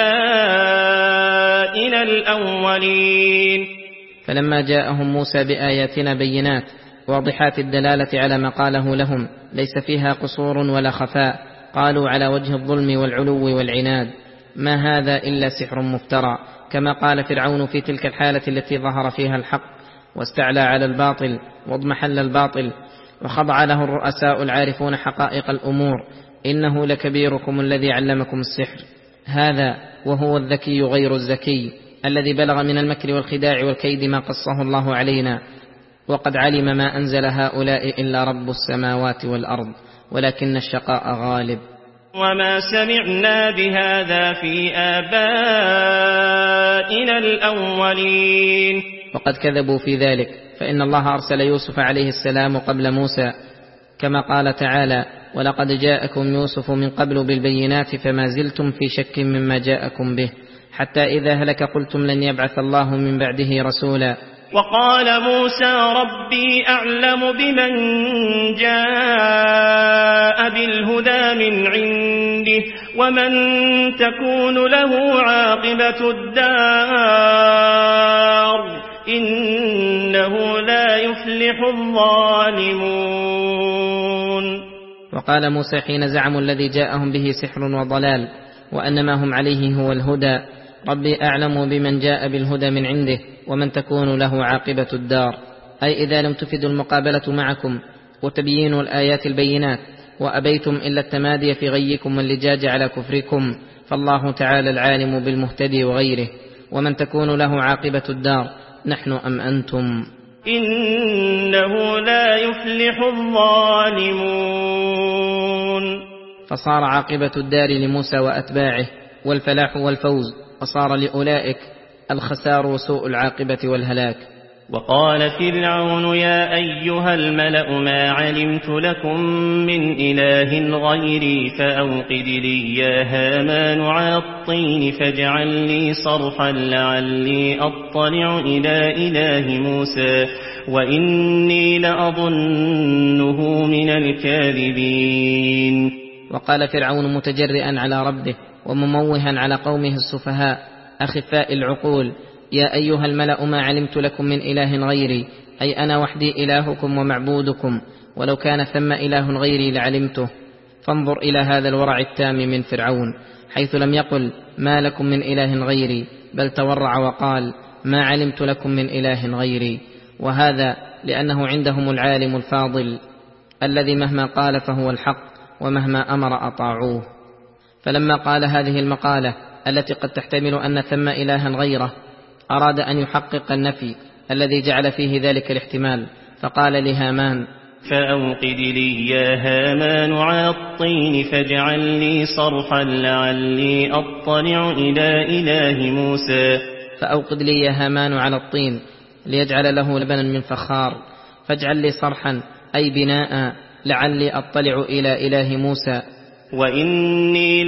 آبائنا الأولين. فلما جاءهم موسى بآياتنا بينات واضحات الدلالة على ما قاله لهم ليس فيها قصور ولا خفاء، قالوا على وجه الظلم والعلو والعناد: ما هذا إلا سحر مفترى، كما قال فرعون في تلك الحالة التي ظهر فيها الحق: واستعلى على الباطل واضمحل الباطل، وخضع له الرؤساء العارفون حقائق الأمور: إنه لكبيركم الذي علمكم السحر. هذا وهو الذكي غير الزكي الذي بلغ من المكر والخداع والكيد ما قصه الله علينا، وقد علم ما أنزل هؤلاء إلا رب السماوات والأرض، ولكن الشقاء غالب. وما سمعنا بهذا في آبائنا الأولين. وقد كذبوا في ذلك، فإن الله أرسل يوسف عليه السلام قبل موسى، كما قال تعالى: ولقد جاءكم يوسف من قبل بالبينات فما زلتم في شك مما جاءكم به، حتى إذا هلك قلتم لن يبعث الله من بعده رسولا. وقال موسى: ربي أعلم بمن جاء بالهدى من عنده ومن تكون له عاقبة الدار إنه لا يفلح الظالمون. وقال موسى حين زعموا الذي جاءهم به سحر وضلال وأن ما هم عليه هو الهدى: ربي أعلم بمن جاء بالهدى من عنده ومن تكون له عاقبة الدار. أي إذا لم تفدوا المقابلة معكم وتبيين الآيات البينات وأبيتم إلا التمادي في غيكم واللجاج على كفركم، فالله تعالى العالم بالمهتدي وغيره. ومن تكون له عاقبة الدار نحن أم أنتم؟ إنه لا يفلح الظالمون. فصار عاقبة الدار لموسى وأتباعه والفلاح والفوز، وصار لأولئك الخسار وسوء العاقبة والهلاك. وقال فرعون: يا أيها الملأ ما علمت لكم من إله غيري فأوقد لي يا هامان على الطين فاجعل لي صرحا لعلي أطلع إلى إله موسى وإني لأظنه من الكاذبين. وقال فرعون متجرئا على ربه ومموها على قومه السفهاء أخفاء العقول: يا أيها الملأ ما علمت لكم من إله غيري، أي أنا وحدي إلهكم ومعبودكم، ولو كان ثم إله غيري لعلمته. فانظر إلى هذا الورع التام من فرعون، حيث لم يقل ما لكم من إله غيري، بل تورع وقال ما علمت لكم من إله غيري. وهذا لأنه عندهم العالم الفاضل الذي مهما قال فهو الحق ومهما أمر أطاعوه. فلما قال هذه المقالة التي قد تحتمل أن ثم إلها غيره، أراد أن يحقق النفي الذي جعل فيه ذلك الاحتمال، فقال لهامان: فأوقد لي يا هامان على الطين فاجعل لي صرحا لعلي أطلع إلى إله موسى. فأوقد لي يا هامان على الطين ليجعل له لبنا من فخار، فاجعل لي صرحا أي بناء لعلي أطلع إلى إله موسى وإني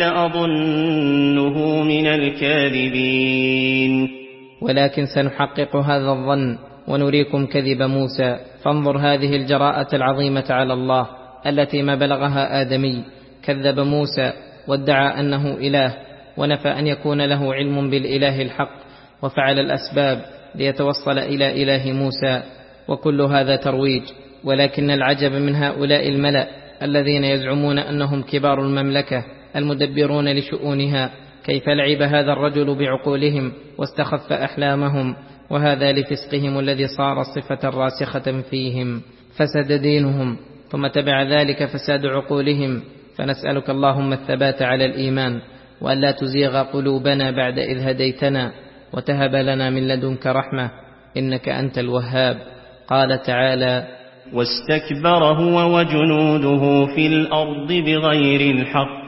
لأظنه من الكاذبين. ولكن سنحقق هذا الظن ونريكم كذب موسى. فانظر هذه الجراءة العظيمة على الله التي ما بلغها آدمي. كذب موسى وادعى أنه إله ونفى أن يكون له علم بالإله الحق، وفعل الأسباب ليتوصل إلى إله موسى، وكل هذا ترويج. ولكن العجب من هؤلاء الملأ الذين يزعمون أنهم كبار المملكة المدبرون لشؤونها، كيف لعب هذا الرجل بعقولهم واستخف أحلامهم، وهذا لفسقهم الذي صار صفة راسخة فيهم. فسد دينهم ثم تبع ذلك فساد عقولهم. فنسألك اللهم الثبات على الإيمان، وألا تزيغ قلوبنا بعد إذ هديتنا، وتهب لنا من لدنك رحمة إنك أنت الوهاب. قال تعالى: واستكبر هو وجنوده في الأرض بغير الحق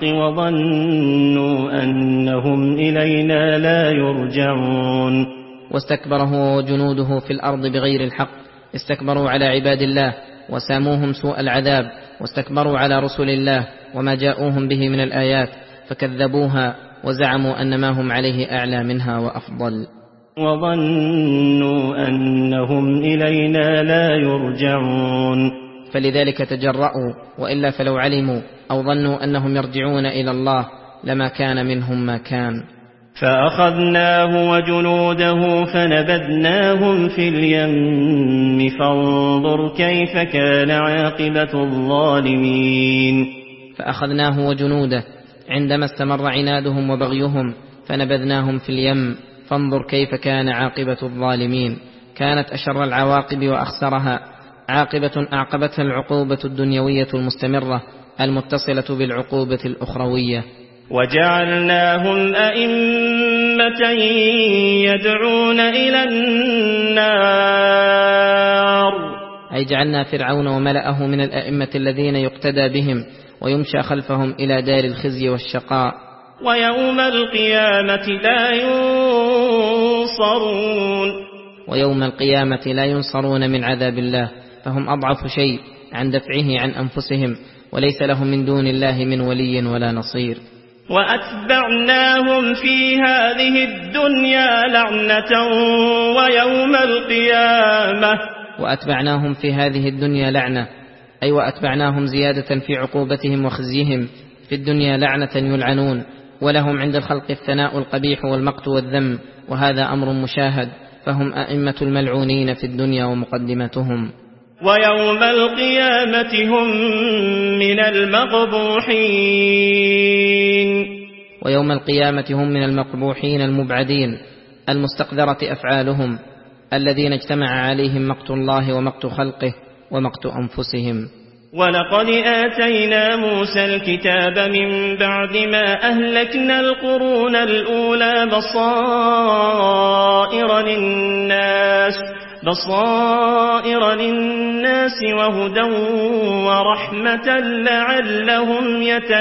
وظنوا أنهم إلينا لا يرجعون. واستكبر هو وجنوده في الأرض بغير الحق، استكبروا على عباد الله وساموهم سوء العذاب، واستكبروا على رسل الله وما جاءوهم به من الآيات فكذبوها وزعموا أن ما هم عليه أعلى منها وأفضل. وظنوا أنهم إلينا لا يرجعون. فلذلك تجرؤوا، وإلا فلو علموا أو ظنوا أنهم يرجعون إلى الله لما كان منهم ما كان. فأخذناه وجنوده فنبذناهم في اليم فانظر كيف كان عاقبة الظالمين. فأخذناه وجنوده عندما استمر عنادهم وبغيهم، فنبذناهم في اليم فانظر كيف كان عاقبة الظالمين. كانت أشر العواقب وأخسرها، عاقبة أعقبتها العقوبة الدنيوية المستمرة المتصلة بالعقوبة الأخروية. وجعلناهم أئمة يدعون إلى النار، أي جعلنا فرعون وملأه من الأئمة الذين يقتدى بهم ويمشى خلفهم إلى دار الخزي والشقاء. ويوم القيامة لا ينصرون، ويوم القيامة لا ينصرون من عذاب الله، فهم أضعف شيء عن دفعه عن أنفسهم، وليس لهم من دون الله من ولي ولا نصير. وأتبعناهم في هذه الدنيا لعنة ويوم القيامة. وأتبعناهم في هذه الدنيا لعنة، أي وأتبعناهم زيادة في عقوبتهم وخزيهم في الدنيا لعنة يلعنون، ولهم عند الخلق الثناء القبيح والمقت والذم، وهذا أمر مشاهد، فهم أئمة الملعونين في الدنيا ومقدمتهم. ويوم القيامة هم من المقبوحين، ويوم القيامة هم من المقبوحين المبعدين المستقذرة أفعالهم، الذين اجتمع عليهم مقت الله ومقت خلقه ومقت أنفسهم. ولقد آتينا موسى الكتاب من بعد ما أهلكنا القرون الأولى بصائر للناس بصائر للناس وهدى ورحمة لعلهم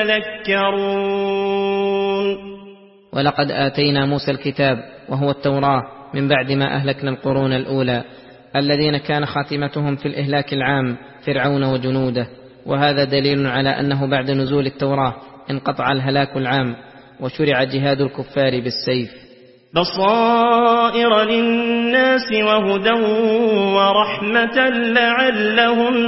يتذكرون. ولقد آتينا موسى الكتاب وهو التوراة من بعد ما أهلكنا القرون الأولى الذين كان خاتمتهم في الإهلاك العام فرعون وجنوده، وهذا دليل على أنه بعد نزول التوراة انقطع الهلاك العام وشرع جهاد الكفار بالسيف. بصائر للناس وهدى ورحمة لعلهم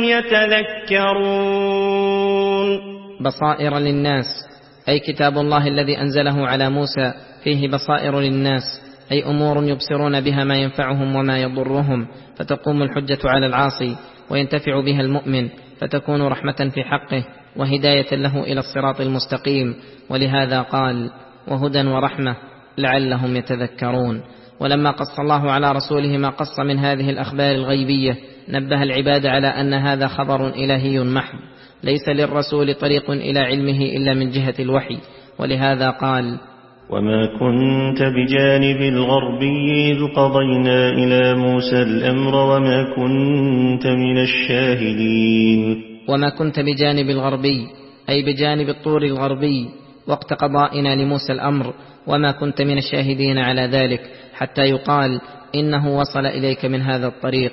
يتذكرون. بصائر للناس أي كتاب الله الذي أنزله على موسى فيه بصائر للناس، أي أمور يبصرون بها ما ينفعهم وما يضرهم، فتقوم الحجة على العاصي وينتفع بها المؤمن، فتكون رحمة في حقه وهداية له إلى الصراط المستقيم. ولهذا قال وهدى ورحمة لعلهم يتذكرون. ولما قص الله على رسوله ما قص من هذه الأخبار الغيبية نبه العباد على أن هذا خبر إلهي محض، ليس للرسول طريق إلى علمه إلا من جهة الوحي. ولهذا قال وما كنت بجانب الغربي إذ قضينا إلى موسى الأمر وما كنت من الشاهدين. وما كنت بجانب الغربي أي بجانب الطور الغربي وقت قضائنا لموسى الأمر، وما كنت من الشاهدين على ذلك حتى يقال إنه وصل إليك من هذا الطريق.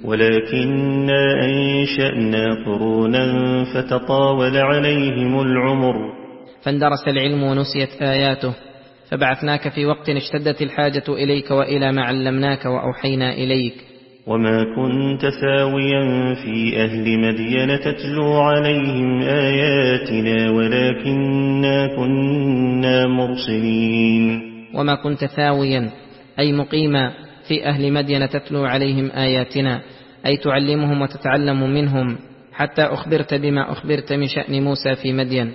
ولكننا أنشأنا قرونا فتطاول عليهم العمر، فاندرس العلم ونسيت آياته، فبعثناك في وقت اشتدت الحاجة إليك وإلى ما علمناك وأوحينا إليك. وما كنت ثاويا في أهل مدين تتلو عليهم آياتنا ولكننا كنا مرسلين. وما كنت ثاويا أي مقيما في أهل مدين تتلو عليهم آياتنا، أي تعلمهم وتتعلم منهم، حتى أخبرت بما أخبرت من شأن موسى في مدين.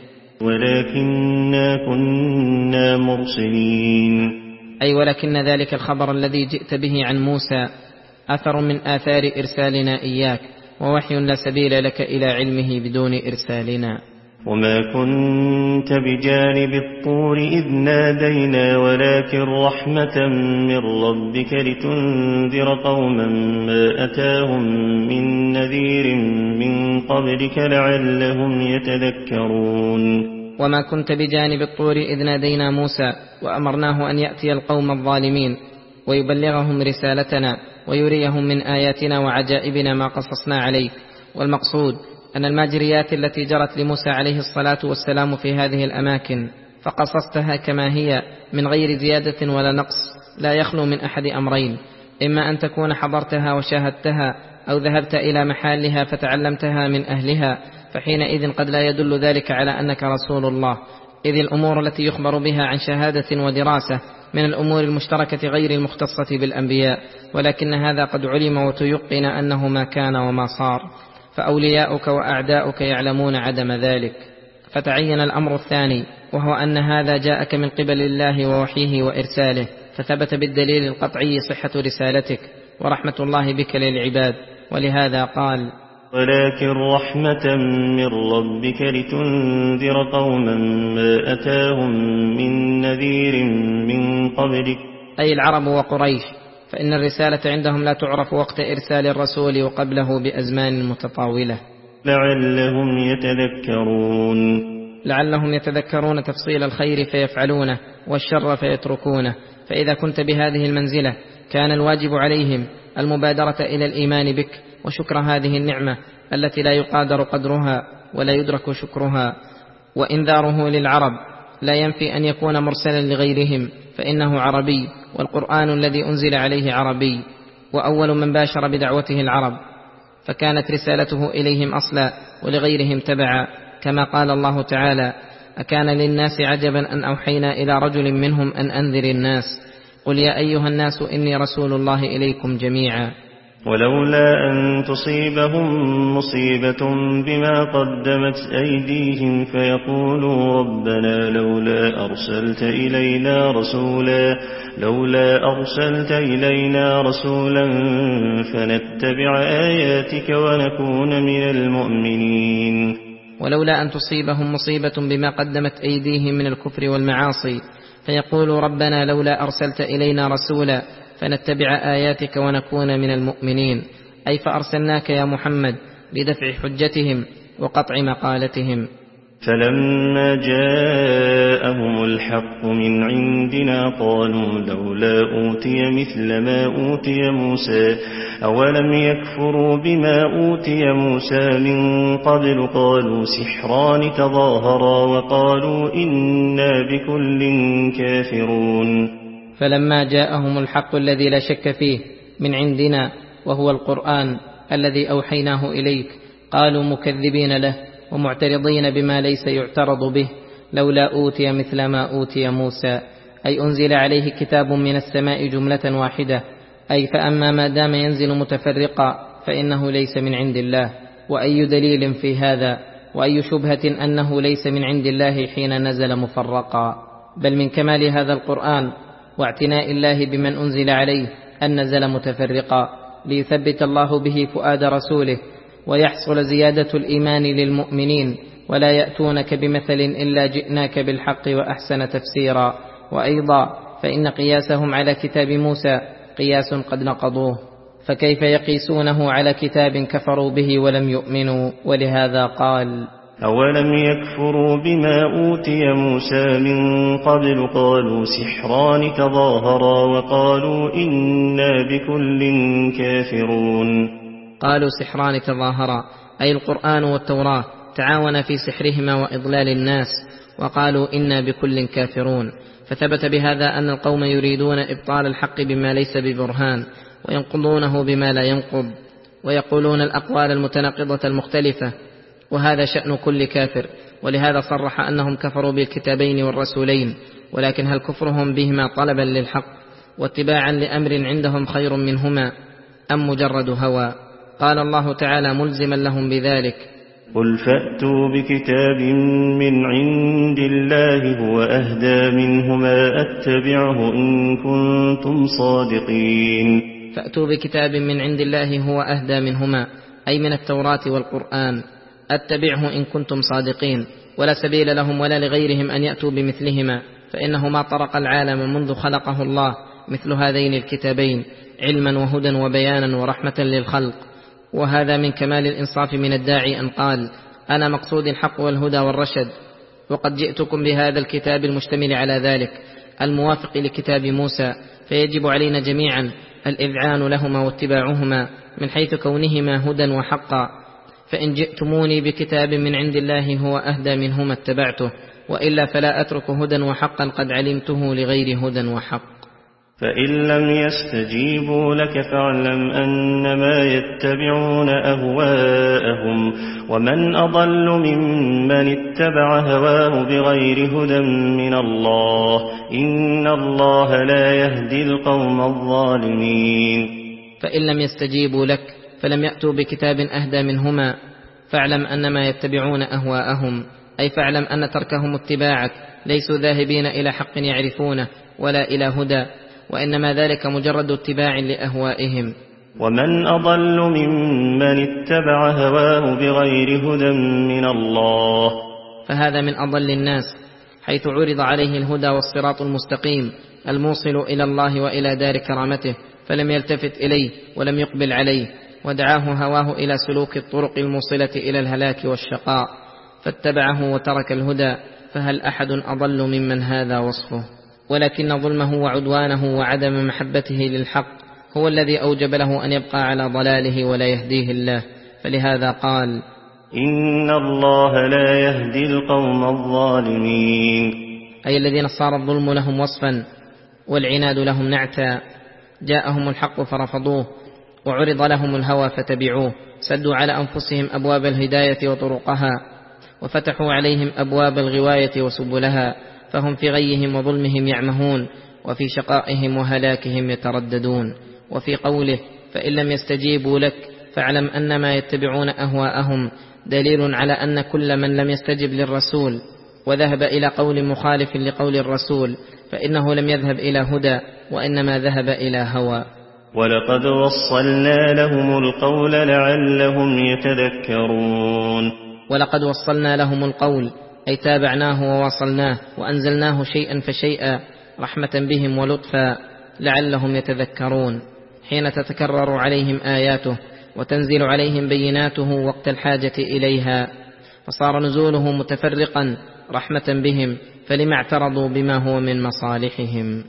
ولكننا كنا مرسلين أي ولكن ذلك الخبر الذي جئت به عن موسى أثر من آثار إرسالنا إياك، ووحي لا سبيل لك إلى علمه بدون إرسالنا. وما كنت بجانب الطور إذ نادينا ولكن رحمة من ربك لتنذر قوما ما أتاهم من نذير من قبلك لعلهم يتذكرون. وما كنت بجانب الطور إذ نادينا موسى وأمرناه أن يأتي القوم الظالمين ويبلغهم رسالتنا ويريهم من آياتنا وعجائبنا ما قصصنا عليك. والمقصود أن المجريات التي جرت لموسى عليه الصلاة والسلام في هذه الأماكن فقصصتها كما هي من غير زيادة ولا نقص، لا يخلو من أحد أمرين: إما أن تكون حضرتها وشاهدتها، أو ذهبت إلى محلها فتعلمتها من أهلها، فحينئذ قد لا يدل ذلك على أنك رسول الله، إذ الأمور التي يخبر بها عن شهادة ودراسة من الأمور المشتركة غير المختصة بالأنبياء، ولكن هذا قد علم وتيقن أنه ما كان وما صار، فأولياؤك وأعداؤك يعلمون عدم ذلك. فتعين الأمر الثاني، وهو أن هذا جاءك من قبل الله ووحيه وإرساله، فثبت بالدليل القطعي صحة رسالتك، ورحمة الله بك للعباد. ولهذا قال: ولكن رحمة من ربك لتنذر قوما ما أتاهم من نذير من قبلك، أي العرب وقريش، فإن الرسالة عندهم لا تعرف وقت إرسال الرسول وقبله بأزمان متطاولة. لعلهم يتذكرون، لعلهم يتذكرون تفصيل الخير فيفعلونه والشر فيتركونه. فإذا كنت بهذه المنزلة كان الواجب عليهم المبادرة إلى الإيمان بك وشكر هذه النعمة التي لا يقادر قدرها ولا يدرك شكرها. وإنذاره للعرب لا ينفي أن يكون مرسلا لغيرهم، فإنه عربي، والقرآن الذي أنزل عليه عربي، وأول من باشر بدعوته العرب، فكانت رسالته إليهم أصلا ولغيرهم تبعا، كما قال الله تعالى: أكان للناس عجبا أن أوحينا إلى رجل منهم أن أنذر الناس قل يا أيها الناس إني رسول الله إليكم جميعا. ولولا أن تصيبهم مصيبة بما قدمت أيديهم فيقولوا ربنا لولا أرسلت إلينا رسولا لولا أرسلت إلينا رسولا فنتبع آياتك ونكون من المؤمنين. ولولا أن تصيبهم مصيبة بما قدمت أيديهم من الكفر والمعاصي فيقولوا ربنا لولا أرسلت إلينا رسولا فنتبع آياتك ونكون من المؤمنين، أي فأرسلناك يا محمد لدفع حجتهم وقطع مقالتهم. فلما جاءهم الحق من عندنا قالوا لولا أوتي مثل ما أوتي موسى أولم يكفروا بما أوتي موسى من قبل قالوا سحران تظاهرا وقالوا إنا بكل كافرون. فلما جاءهم الحق الذي لا شك فيه من عندنا وهو القرآن الذي أوحيناه إليك قالوا مكذبين له ومعترضين بما ليس يعترض به لولا أوتي مثل ما أوتي موسى، أي أنزل عليه كتاب من السماء جملة واحدة، أي فأما ما دام ينزل متفرقا فإنه ليس من عند الله. وأي دليل في هذا وأي شبهة أنه ليس من عند الله حين نزل مفرقا؟ بل من كمال هذا القرآن واعتناء الله بمن أنزل عليه أن نزل متفرقا ليثبت الله به فؤاد رسوله ويحصل زيادة الإيمان للمؤمنين، ولا يأتونك بمثل إلا جئناك بالحق وأحسن تفسيرا. وأيضا فإن قياسهم على كتاب موسى قياس قد نقضوه، فكيف يقيسونه على كتاب كفروا به ولم يؤمنوا؟ ولهذا قال أولم يكفروا بما أوتي موسى من قبل قالوا سحران تظاهرا وقالوا إنا بكل كافرون. قالوا سحران تظاهرا، أي القرآن والتوراة تعاون في سحرهما وإضلال الناس، وقالوا إنا بكل كافرون. فثبت بهذا أن القوم يريدون إبطال الحق بما ليس ببرهان وينقضونه بما لا ينقض، ويقولون الأقوال المتناقضة المختلفة، وهذا شأن كل كافر. ولهذا صرح أنهم كفروا بالكتابين والرسولين، ولكن هل كفرهم بهما طلبا للحق واتباعا لأمر عندهم خير منهما أم مجرد هوى؟ قال الله تعالى ملزما لهم بذلك: قل فأتوا بكتاب من عند الله هو أهدى منهما أتبعه إن كنتم صادقين. فأتوا بكتاب من عند الله هو أهدى منهما، أي من التوراة والقرآن، أتبعه إن كنتم صادقين. ولا سبيل لهم ولا لغيرهم أن يأتوا بمثلهما، فإنه ما طرق العالم منذ خلقه الله مثل هذين الكتابين علما وهدى وبيانا ورحمة للخلق. وهذا من كمال الإنصاف من الداعي أن قال أنا مقصود الحق والهدى والرشد، وقد جئتكم بهذا الكتاب المشتمل على ذلك الموافق لكتاب موسى، فيجب علينا جميعا الإذعان لهما واتباعهما من حيث كونهما هدى وحقا. فإن جئتموني بكتاب من عند الله هو أهدى منهما اتبعته، وإلا فلا أترك هدى وحقا قد علمته لغير هدى وحق. فإن لم يستجيبوا لك فاعلم أنما يتبعون أهواءهم ومن أضل ممن اتبع هواه بغير هدى من الله إن الله لا يهدي القوم الظالمين. فإن لم يستجيبوا لك فلم يأتوا بكتاب أهدى منهما فاعلم أنما يتبعون أهواءهم، أي فاعلم أن تركهم اتباعك ليسوا ذاهبين إلى حق يعرفونه ولا إلى هدى، وإنما ذلك مجرد اتباع لأهوائهم. ومن أضل ممن اتبع هواه بغير هدى من الله. فهذا من أضل الناس، حيث عرض عليه الهدى والصراط المستقيم الموصل إلى الله وإلى دار كرامته، فلم يلتفت إليه ولم يقبل عليه، ودعاه هواه إلى سلوك الطرق الموصلة إلى الهلاك والشقاء، فاتبعه وترك الهدى. فهل أحد أضل ممن هذا وصفه؟ ولكن ظلمه وعدوانه وعدم محبته للحق هو الذي أوجب له أن يبقى على ضلاله ولا يهديه الله. فلهذا قال: إن الله لا يهدي القوم الظالمين، أي الذين صار الظلم لهم وصفا والعناد لهم نعتا. جاءهم الحق فرفضوه، وعرض لهم الهوى فتبعوه، سدوا على أنفسهم أبواب الهداية وطرقها، وفتحوا عليهم أبواب الغواية وسبلها، فهم في غيهم وظلمهم يعمهون، وفي شقائهم وهلاكهم يترددون. وفي قوله: فإن لم يستجيبوا لك فاعلم أنما يتبعون أهواءهم، دليل على أن كل من لم يستجب للرسول وذهب إلى قول مخالف لقول الرسول فإنه لم يذهب إلى هدى، وإنما ذهب إلى هوى. ولقد وصلنا لهم القول لعلهم يتذكرون. ولقد وصلنا لهم القول، أي تابعناه وواصلناه وأنزلناه شيئا فشيئا رحمة بهم ولطفا لعلهم يتذكرون، حين تتكرر عليهم آياته وتنزل عليهم بيناته وقت الحاجة إليها، فصار نزوله متفرقا رحمة بهم، فلما اعترضوا بما هو من مصالحهم.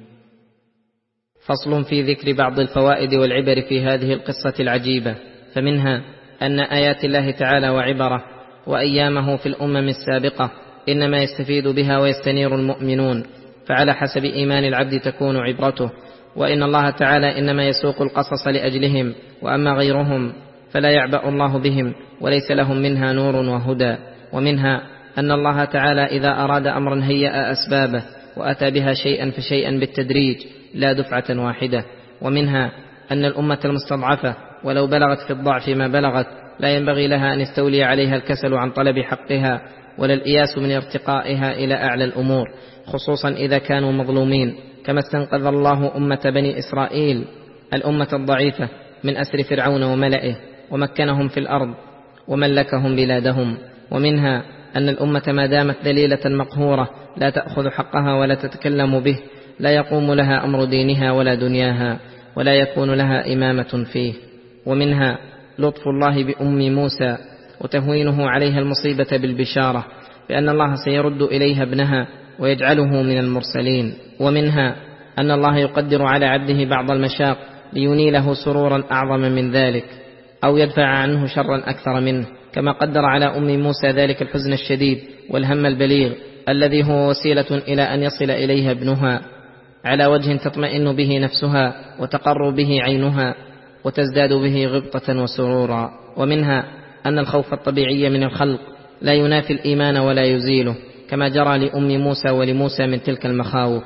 فصل في ذكر بعض الفوائد والعبر في هذه القصة العجيبة. فمنها أن آيات الله تعالى وعبره وأيامه في الأمم السابقة إنما يستفيد بها ويستنير المؤمنون، فعلى حسب إيمان العبد تكون عبرته، وإن الله تعالى إنما يسوق القصص لأجلهم، وأما غيرهم فلا يعبأ الله بهم وليس لهم منها نور وهدى. ومنها أن الله تعالى إذا أراد أمرا هيأ أسبابه وأتى بها شيئا فشيئا بالتدريج لا دفعة واحدة. ومنها أن الأمة المستضعفة ولو بلغت في الضعف ما بلغت لا ينبغي لها أن يستولي عليها الكسل عن طلب حقها ولا الإياس من ارتقائها إلى أعلى الأمور، خصوصا إذا كانوا مظلومين، كما استنقذ الله أمة بني إسرائيل الأمة الضعيفة من أسر فرعون وملئه، ومكنهم في الأرض وملكهم بلادهم. ومنها أن الأمة ما دامت ذليلة مقهورة لا تأخذ حقها ولا تتكلم به لا يقوم لها أمر دينها ولا دنياها، ولا يكون لها إمامة فيه. ومنها لطف الله بأم موسى وتهوينه عليها المصيبة بالبشارة بأن الله سيرد إليها ابنها ويجعله من المرسلين. ومنها أن الله يقدر على عبده بعض المشاق لينيله سرورا أعظم من ذلك، أو يدفع عنه شرا أكثر منه، كما قدر على أم موسى ذلك الحزن الشديد والهم البليغ الذي هو وسيلة إلى أن يصل إليها ابنها على وجه تطمئن به نفسها وتقر به عينها وتزداد به غبطة وسرورا. ومنها أن الخوف الطبيعي من الخلق لا ينافي الإيمان ولا يزيله، كما جرى لأم موسى ولموسى من تلك المخاوف.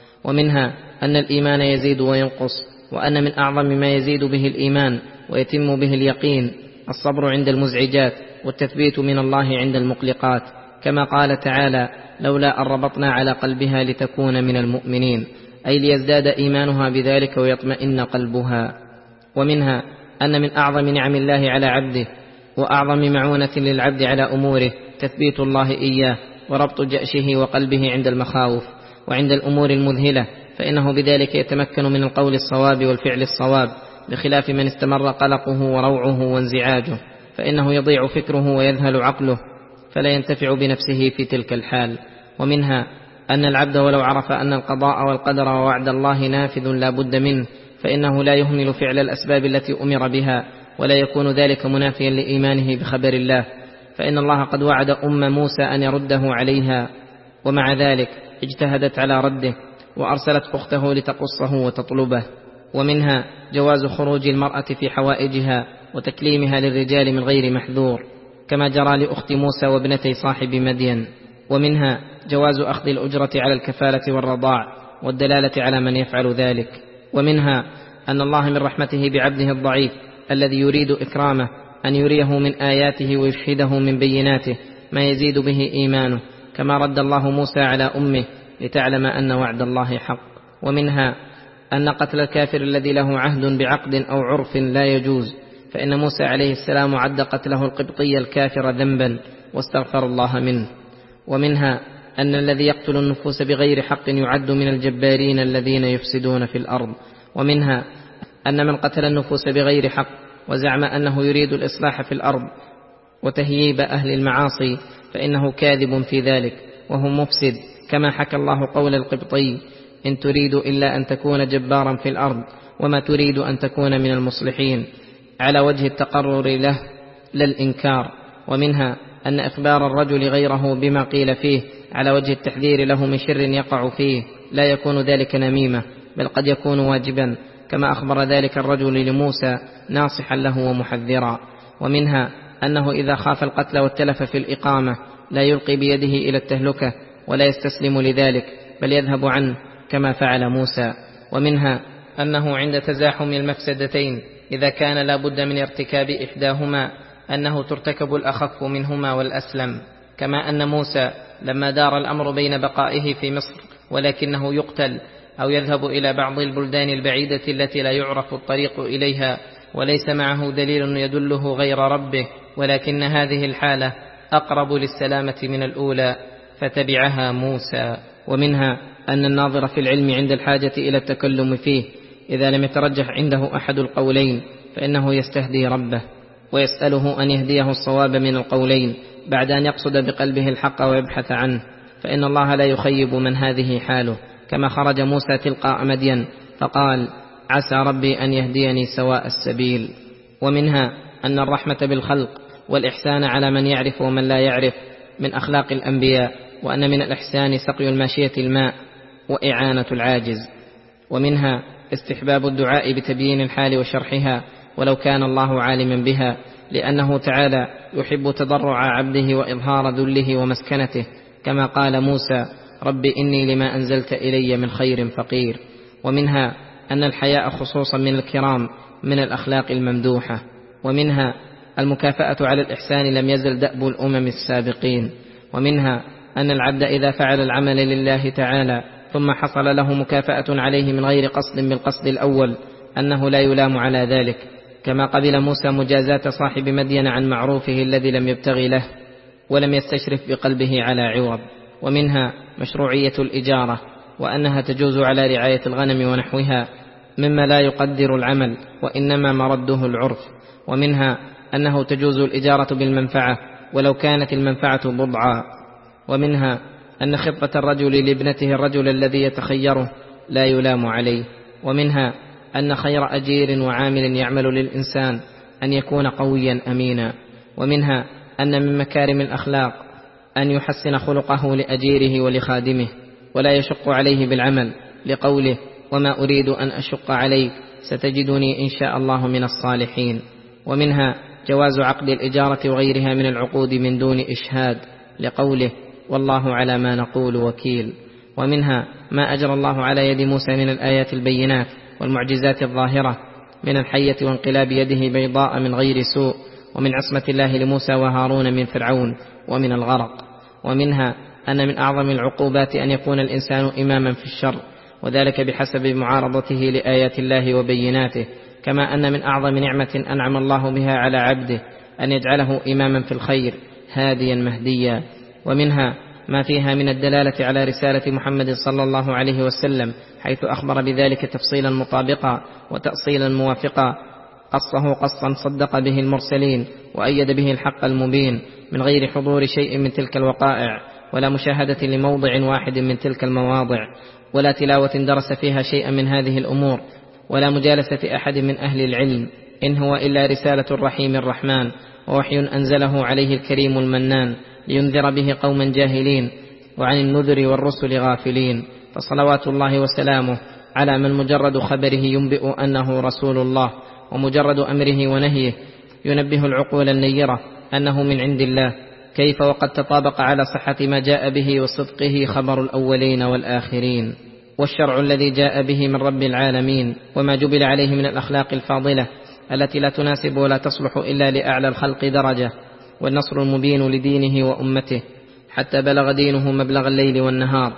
ومنها أن الإيمان يزيد وينقص، وأن من أعظم ما يزيد به الإيمان ويتم به اليقين الصبر عند المزعجات والتثبيت من الله عند المقلقات، كما قال تعالى: لولا أن ربطنا على قلبها لتكون من المؤمنين، أي ليزداد إيمانها بذلك ويطمئن قلبها. ومنها أن من أعظم نعم الله على عبده وأعظم معونة للعبد على أموره تثبيت الله إياه وربط جأشه وقلبه عند المخاوف وعند الأمور المذهلة، فإنه بذلك يتمكن من القول الصواب والفعل الصواب، بخلاف من استمر قلقه وروعه وانزعاجه، فإنه يضيع فكره ويذهل عقله فلا ينتفع بنفسه في تلك الحال. ومنها أن العبد ولو عرف أن القضاء والقدر ووعد الله نافذ لا بد منه فإنه لا يهمل فعل الأسباب التي أمر بها، ولا يكون ذلك منافيا لإيمانه بخبر الله، فإن الله قد وعد أم موسى أن يرده عليها، ومع ذلك اجتهدت على رده وأرسلت أخته لتقصه وتطلبه. ومنها جواز خروج المرأة في حوائجها وتكليمها للرجال من غير محذور، كما جرى لأخت موسى وابنتي صاحب مدين. ومنها جواز أخذ الأجرة على الكفالة والرضاع والدلالة على من يفعل ذلك. ومنها أن الله من رحمته بعبده الضعيف الذي يريد إكرامه أن يريه من آياته ويشهده من بيناته ما يزيد به إيمانه، كما رد الله موسى على أمه لتعلم أن وعد الله حق. ومنها أن قتل الكافر الذي له عهد بعقد أو عرف لا يجوز، فإن موسى عليه السلام عد قتله القبطي الكافر ذنبا واستغفر الله منه. ومنها أن الذي يقتل النفوس بغير حق يعد من الجبارين الذين يفسدون في الأرض. ومنها أن من قتل النفوس بغير حق وزعم أنه يريد الإصلاح في الأرض وتهييب أهل المعاصي فإنه كاذب في ذلك وهو مفسد، كما حكى الله قول القبطي: إن تريد إلا أن تكون جبارا في الأرض وما تريد أن تكون من المصلحين، على وجه التقرر له لا الإنكار. ومنها أن إخبار الرجل غيره بما قيل فيه على وجه التحذير له من شر يقع فيه لا يكون ذلك نميمة، بل قد يكون واجبا، كما أخبر ذلك الرجل لموسى ناصحا له ومحذرا. ومنها أنه إذا خاف القتل والتلف في الإقامة لا يلقي بيده إلى التهلكة ولا يستسلم لذلك، بل يذهب عنه كما فعل موسى. ومنها أنه عند تزاحم المفسدتين إذا كان لا بد من ارتكاب إحداهما أنه ترتكب الأخف منهما والأسلم، كما أن موسى لما دار الأمر بين بقائه في مصر ولكنه يقتل أو يذهب إلى بعض البلدان البعيدة التي لا يعرف الطريق إليها وليس معه دليل يدله غير ربه، ولكن هذه الحالة أقرب للسلامة من الأولى فتبعها موسى. ومنها أن الناظر في العلم عند الحاجة إلى التكلم فيه إذا لم يترجح عنده أحد القولين فإنه يستهدي ربه ويسأله أن يهديه الصواب من القولين بعد أن يقصد بقلبه الحق ويبحث عنه، فإن الله لا يخيب من هذه حاله، كما خرج موسى تلقاء مدين فقال: عسى ربي أن يهديني سواء السبيل. ومنها أن الرحمة بالخلق والإحسان على من يعرف ومن لا يعرف من أخلاق الأنبياء، وأن من الإحسان سقي الماشية الماء وإعانة العاجز. ومنها استحباب الدعاء بتبيين الحال وشرحها ولو كان الله عالما بها، لأنه تعالى يحب تضرع عبده وإظهار ذله ومسكنته، كما قال موسى: رب إني لما أنزلت إلي من خير فقير. ومنها أن الحياء خصوصا من الكرام من الأخلاق الممدوحة. ومنها المكافأة على الإحسان لم يزل دأب الأمم السابقين. ومنها أن العبد إذا فعل العمل لله تعالى ثم حصل له مكافأة عليه من غير قصد بالقصد الأول أنه لا يلام على ذلك، كما قبل موسى مجازاة صاحب مدين عن معروفه الذي لم يبتغي له ولم يستشرف بقلبه على عوض. ومنها مشروعية الإجارة، وأنها تجوز على رعاية الغنم ونحوها مما لا يقدر العمل وإنما مرده العرف. ومنها أنه تجوز الإجارة بالمنفعة ولو كانت المنفعة بضعا. ومنها أن خطة الرجل لابنته الرجل الذي يتخيره لا يلام عليه. ومنها أن خير أجير وعامل يعمل للإنسان أن يكون قويا أمينا. ومنها أن من مكارم الأخلاق أن يحسن خلقه لأجيره ولخادمه ولا يشق عليه بالعمل، لقوله: وما أريد أن أشق عليك ستجدني إن شاء الله من الصالحين. ومنها جواز عقد الإجارة وغيرها من العقود من دون إشهاد، لقوله: والله على ما نقول وكيل. ومنها ما أجرى الله على يد موسى من الآيات البينات والمعجزات الظاهرة من الحية وانقلاب يده بيضاء من غير سوء، ومن عصمة الله لموسى وهارون من فرعون ومن الغرق. ومنها أن من أعظم العقوبات أن يكون الإنسان إماما في الشر، وذلك بحسب معارضته لآيات الله وبيناته، كما أن من أعظم نعمة أنعم الله بها على عبده أن يجعله إماما في الخير هاديا مهديا. ومنها ما فيها من الدلالة على رسالة محمد صلى الله عليه وسلم، حيث أخبر بذلك تفصيلا مطابقا وتأصيلا موافقا، قصه قصا صدق به المرسلين وأيد به الحق المبين، من غير حضور شيء من تلك الوقائع ولا مشاهدة لموضع واحد من تلك المواضع، ولا تلاوة درس فيها شيئا من هذه الأمور، ولا مجالسة أحد من أهل العلم، إن هو إلا رسالة الرحيم الرحمن ووحي أنزله عليه الكريم المنان لينذر به قوما جاهلين وعن النذر والرسل غافلين. فصلوات الله وسلامه على من مجرد خبره ينبئ أنه رسول الله، ومجرد أمره ونهيه ينبه العقول النيرة أنه من عند الله، كيف وقد تطابق على صحة ما جاء به وصدقه خبر الأولين والآخرين، والشرع الذي جاء به من رب العالمين، وما جبل عليه من الأخلاق الفاضلة التي لا تناسب ولا تصلح إلا لأعلى الخلق درجة، والنصر المبين لدينه وأمته، حتى بلغ دينه مبلغ الليل والنهار،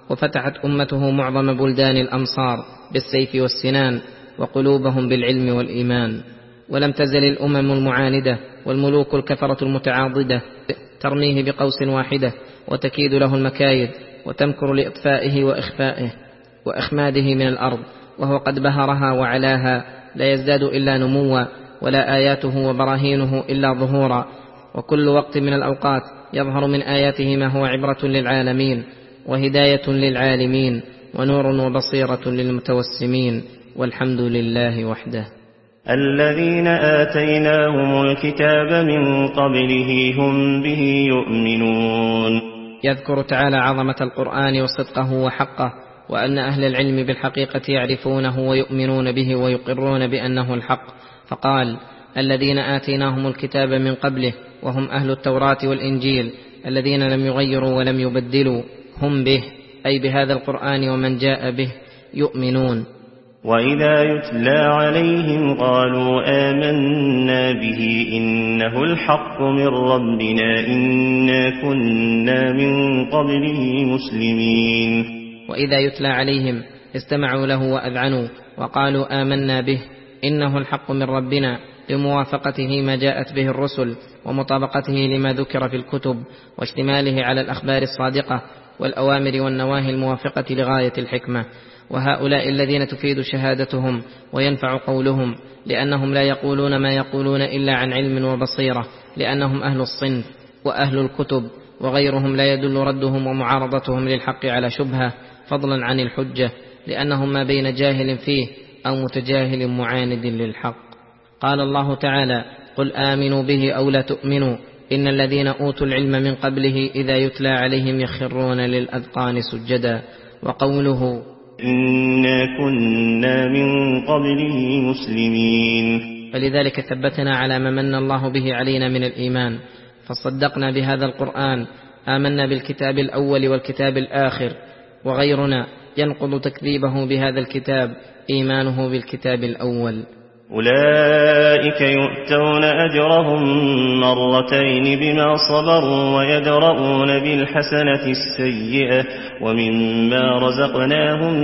وفتحت أمته معظم بلدان الأمصار بالسيف والسنان وقلوبهم بالعلم والإيمان. ولم تزل الأمم المعاندة والملوك الكفرة المتعاضدة ترميه بقوس واحدة وتكيد له المكايد وتمكر لإطفائه وإخفائه وإخماده من الأرض، وهو قد بهرها وعلاها لا يزداد إلا نموا، ولا آياته وبراهينه إلا ظهورا. وكل وقت من الأوقات يظهر من آياته ما هو عبرة للعالمين وهداية للعالمين ونور وبصيرة للمتوسمين، والحمد لله وحده. الذين آتيناهم الكتاب من قبله هم به يؤمنون. يذكر تعالى عظمة القرآن وصدقه وحقه، وأن أهل العلم بالحقيقة يعرفونه ويؤمنون به ويقرون بأنه الحق، فقال: الذين آتيناهم الكتاب من قبله، وهم أهل التوراة والإنجيل الذين لم يغيروا ولم يبدلوا، هم به أي بهذا القرآن ومن جاء به يؤمنون. وإذا يتلى عليهم قالوا آمنا به إنه الحق من ربنا إنا كنا من قبله مسلمين. وإذا يتلى عليهم استمعوا له وأذعنوا وقالوا آمنا به إنه الحق من ربنا، بموافقته ما جاءت به الرسل ومطابقته لما ذكر في الكتب واشتماله على الأخبار الصادقة والأوامر والنواهي الموافقة لغاية الحكمة. وهؤلاء الذين تفيد شهادتهم وينفع قولهم، لأنهم لا يقولون ما يقولون إلا عن علم وبصيرة، لأنهم أهل الصنف وأهل الكتب، وغيرهم لا يدل ردهم ومعارضتهم للحق على شبهة، فضلا عن الحجة، لأنهم ما بين جاهل فيه أو متجاهل معاند للحق. قال الله تعالى: قل آمنوا به أو لا تؤمنوا إن الذين أوتوا العلم من قبله إذا يتلى عليهم يخرون للأذقان سجدا. وقوله: إنا كنا من قبله مسلمين. فلذلك ثبتنا على ما من الله به علينا من الإيمان، فصدقنا بهذا القرآن، آمنا بالكتاب الأول والكتاب الآخر، وغيرنا ينقض تكذيبه بهذا الكتاب إيمانه بالكتاب الأول. أولئك يؤتون أجرهم مرتين بما صبروا ويدرؤون بالحسنة السيئة ومما رزقناهم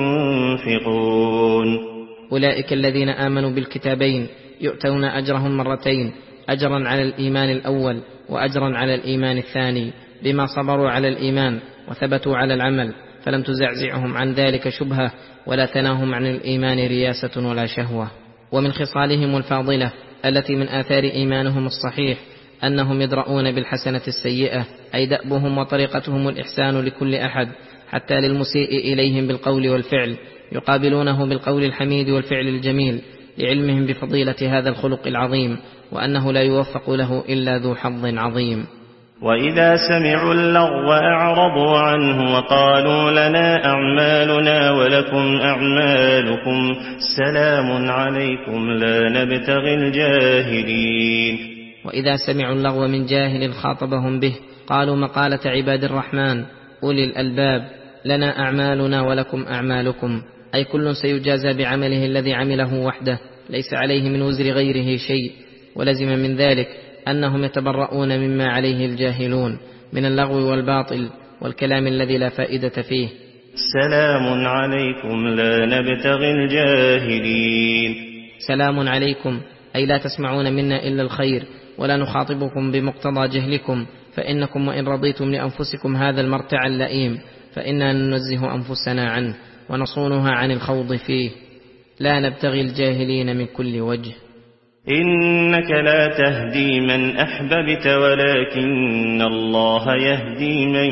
ينفقون. أولئك الذين آمنوا بالكتابين يؤتون أجرهم مرتين، أجرا على الإيمان الأول وأجرا على الإيمان الثاني، بما صبروا على الإيمان وثبتوا على العمل، فلم تزعزعهم عن ذلك شبهة ولا تناهم عن الإيمان رياسة ولا شهوة. ومن خصالهم الفاضلة التي من آثار إيمانهم الصحيح أنهم يدرؤون بالحسنة السيئة، أي دأبهم وطريقتهم الإحسان لكل أحد، حتى للمسيء إليهم بالقول والفعل، يقابلونه بالقول الحميد والفعل الجميل، لعلمهم بفضيلة هذا الخلق العظيم، وأنه لا يوفق له إلا ذو حظ عظيم. وإذا سمعوا اللغو أعرضوا عنه وقالوا لنا أعمالنا ولكم أعمالكم سلام عليكم لا نبتغي الجاهلين. وإذا سمعوا اللغو من جاهل خاطبهم به قالوا مقالة عباد الرحمن أولي الألباب: لنا أعمالنا ولكم أعمالكم، أي كل سيجازى بعمله الذي عمله وحده، ليس عليه من وزر غيره شيء. ولزم من ذلك أنهم يتبرؤون مما عليه الجاهلون من اللغو والباطل والكلام الذي لا فائدة فيه. سلام عليكم لا نبتغي الجاهلين. سلام عليكم أي لا تسمعون منا إلا الخير، ولا نخاطبكم بمقتضى جهلكم، فإنكم وإن رضيتم لأنفسكم هذا المرتع اللئيم فإنا ننزه أنفسنا عنه ونصونها عن الخوض فيه، لا نبتغي الجاهلين من كل وجه. إنك لا تهدي من أحببت ولكن الله يهدي من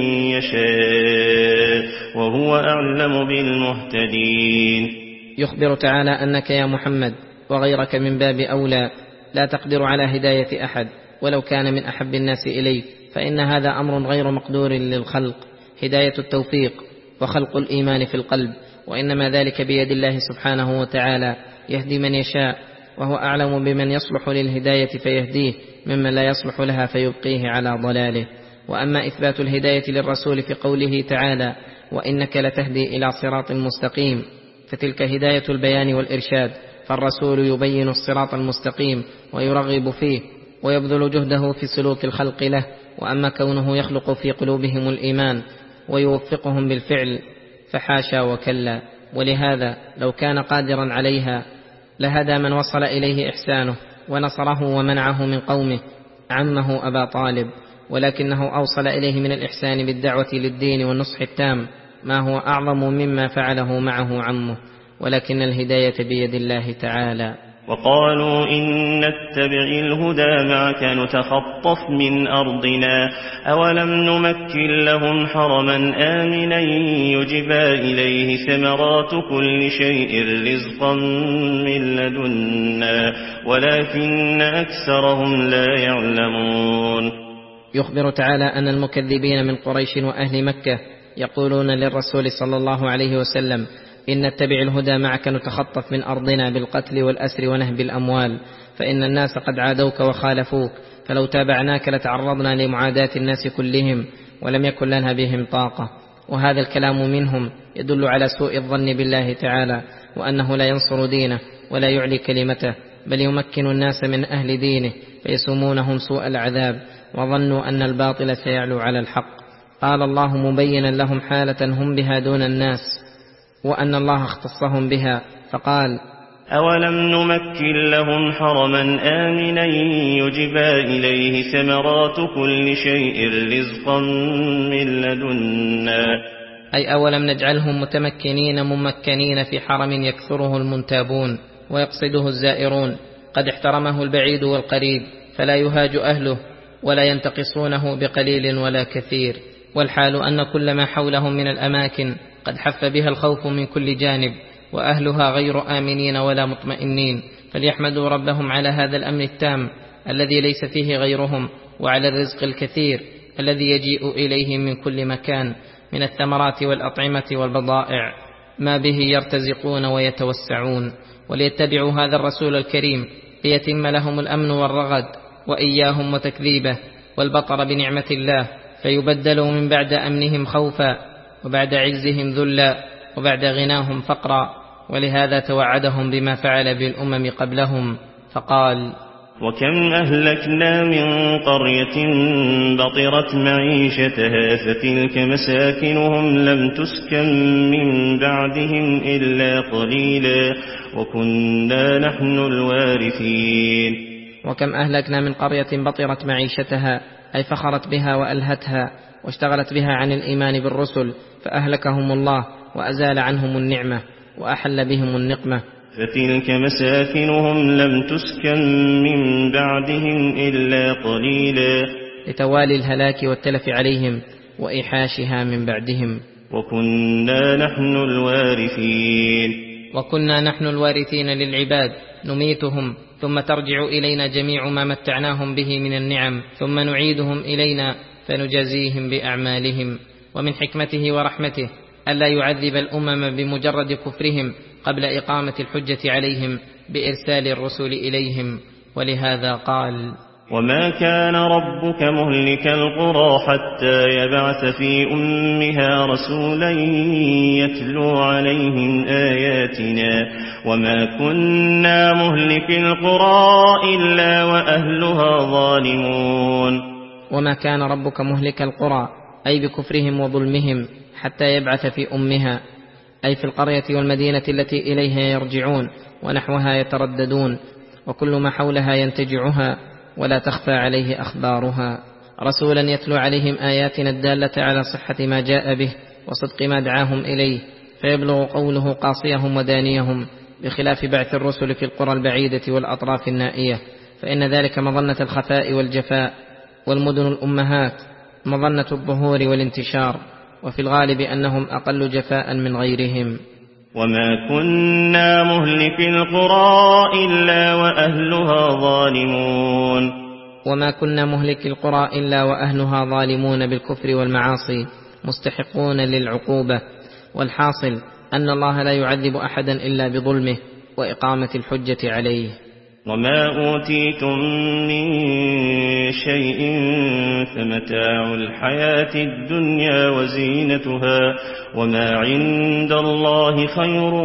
يشاء وهو أعلم بالمهتدين. يخبر تعالى أنك يا محمد وغيرك من باب أولى لا تقدر على هداية أحد ولو كان من أحب الناس إليك، فإن هذا أمر غير مقدور للخلق، هداية التوفيق وخلق الإيمان في القلب، وإنما ذلك بيد الله سبحانه وتعالى، يهدي من يشاء، وهو أعلم بمن يصلح للهداية فيهديه ممن لا يصلح لها فيبقيه على ضلاله. وأما إثبات الهداية للرسول في قوله تعالى: وإنك لتهدي إلى صراط مستقيم، فتلك هداية البيان والإرشاد، فالرسول يبين الصراط المستقيم ويرغب فيه ويبذل جهده في سلوك الخلق له. وأما كونه يخلق في قلوبهم الإيمان ويوفقهم بالفعل، فحاشا وكلا. ولهذا لو كان قادرا عليها لهدى من وصل إليه إحسانه ونصره ومنعه من قومه عمه أبا طالب، ولكنه أوصل إليه من الإحسان بالدعوة للدين والنصح التام ما هو أعظم مما فعله معه عمه، ولكن الهداية بيد الله تعالى. وقالوا إن نتبع الهدى معك نتخطف من أرضنا أولم نمكن لهم حرما آمنا يجبى إليه ثمرات كل شيء رزقا من لدنا ولكن أكثرهم لا يعلمون. يخبر تعالى أن المكذبين من قريش وأهل مكة يقولون للرسول صلى الله عليه وسلم: إن نتبع الهدى معك نتخطف من أرضنا بالقتل والأسر ونهب الأموال، فإن الناس قد عادوك وخالفوك، فلو تابعناك لتعرضنا لمعاداة الناس كلهم ولم يكن لنا بهم طاقة. وهذا الكلام منهم يدل على سوء الظن بالله تعالى، وأنه لا ينصر دينه ولا يعلي كلمته، بل يمكن الناس من أهل دينه فيسومونهم سوء العذاب، وظنوا أن الباطل سيعلو على الحق. قال الله مبينا لهم حالة هم بها دون الناس، وأن الله اختصهم بها، فقال: أولم نمكن لهم حرما آمنا يجبى إليه ثمرات كل شيء رزقا من لدنا، أي أولم نجعلهم متمكنين ممكنين في حرم يكثره المنتابون ويقصده الزائرون، قد احترمه البعيد والقريب، فلا يهاج أهله ولا ينتقصونه بقليل ولا كثير، والحال أن كل ما حولهم من الأماكن قد حف بها الخوف من كل جانب، وأهلها غير آمنين ولا مطمئنين، فليحمدوا ربهم على هذا الأمن التام الذي ليس فيه غيرهم، وعلى الرزق الكثير الذي يجيء إليهم من كل مكان من الثمرات والأطعمة والبضائع ما به يرتزقون ويتوسعون، وليتبعوا هذا الرسول الكريم ليتم لهم الأمن والرغد وإياهم وتكذيبه والبطر بنعمة الله، فيبدلوا من بعد أمنهم خوفا، وبعد عزهم ذلا، وبعد غناهم فقرا. ولهذا توعدهم بما فعل بالأمم قبلهم فقال: وكم أهلكنا من قرية بطرت معيشتها فتلك مساكنهم لم تسكن من بعدهم إلا قليلا وكنا نحن الوارثين. وكم أهلكنا من قرية بطرت معيشتها، أي فخرت بها وألهتها واشتغلت بها عن الإيمان بالرسل، فأهلكهم الله وأزال عنهم النعمة وأحل بهم النقمة. فتلك مساكنهم لم تسكن من بعدهم إلا قليلا، لتوالي الهلاك والتلف عليهم وإيحاشها من بعدهم. وكنا نحن الوارثين. وكنا نحن الوارثين للعباد، نميتهم ثم ترجع إلينا جميع ما متعناهم به من النعم، ثم نعيدهم إلينا فنجازيهم بأعمالهم. ومن حكمته ورحمته ألا يعذب الأمم بمجرد كفرهم قبل إقامة الحجة عليهم بإرسال الرسل إليهم، ولهذا قال: وما كان ربك مهلك القرى حتى يبعث في أمها رسولا يتلو عليهم آياتنا وما كنا مهلك القرى إلا وأهلها ظالمون. وما كان ربك مهلك القرى، أي بكفرهم وظلمهم، حتى يبعث في أمها، أي في القرية والمدينة التي إليها يرجعون ونحوها يترددون، وكل ما حولها ينتجعها ولا تخفى عليه أخبارها، رسولا يتلو عليهم آياتنا الدالة على صحة ما جاء به وصدق ما دعاهم إليه، فيبلغ قوله قاصيهم ودانيهم، بخلاف بعث الرسل في القرى البعيدة والأطراف النائية، فإن ذلك مظنة الخفاء والجفاء، والمدن الأمهات مظنة الظهور والانتشار، وفي الغالب أنهم أقل جفاء من غيرهم. وما كنا مهلك القرى إلا وأهلها ظالمون. وما كنا مهلك القرى إلا وأهلها ظالمون بالكفر والمعاصي مستحقون للعقوبة، والحاصل أن الله لا يعذب أحدا إلا بظلمه وإقامة الحجة عليه. وما أوتيتم من شيء فمتاع الحياة الدنيا وزينتها وما عند الله خير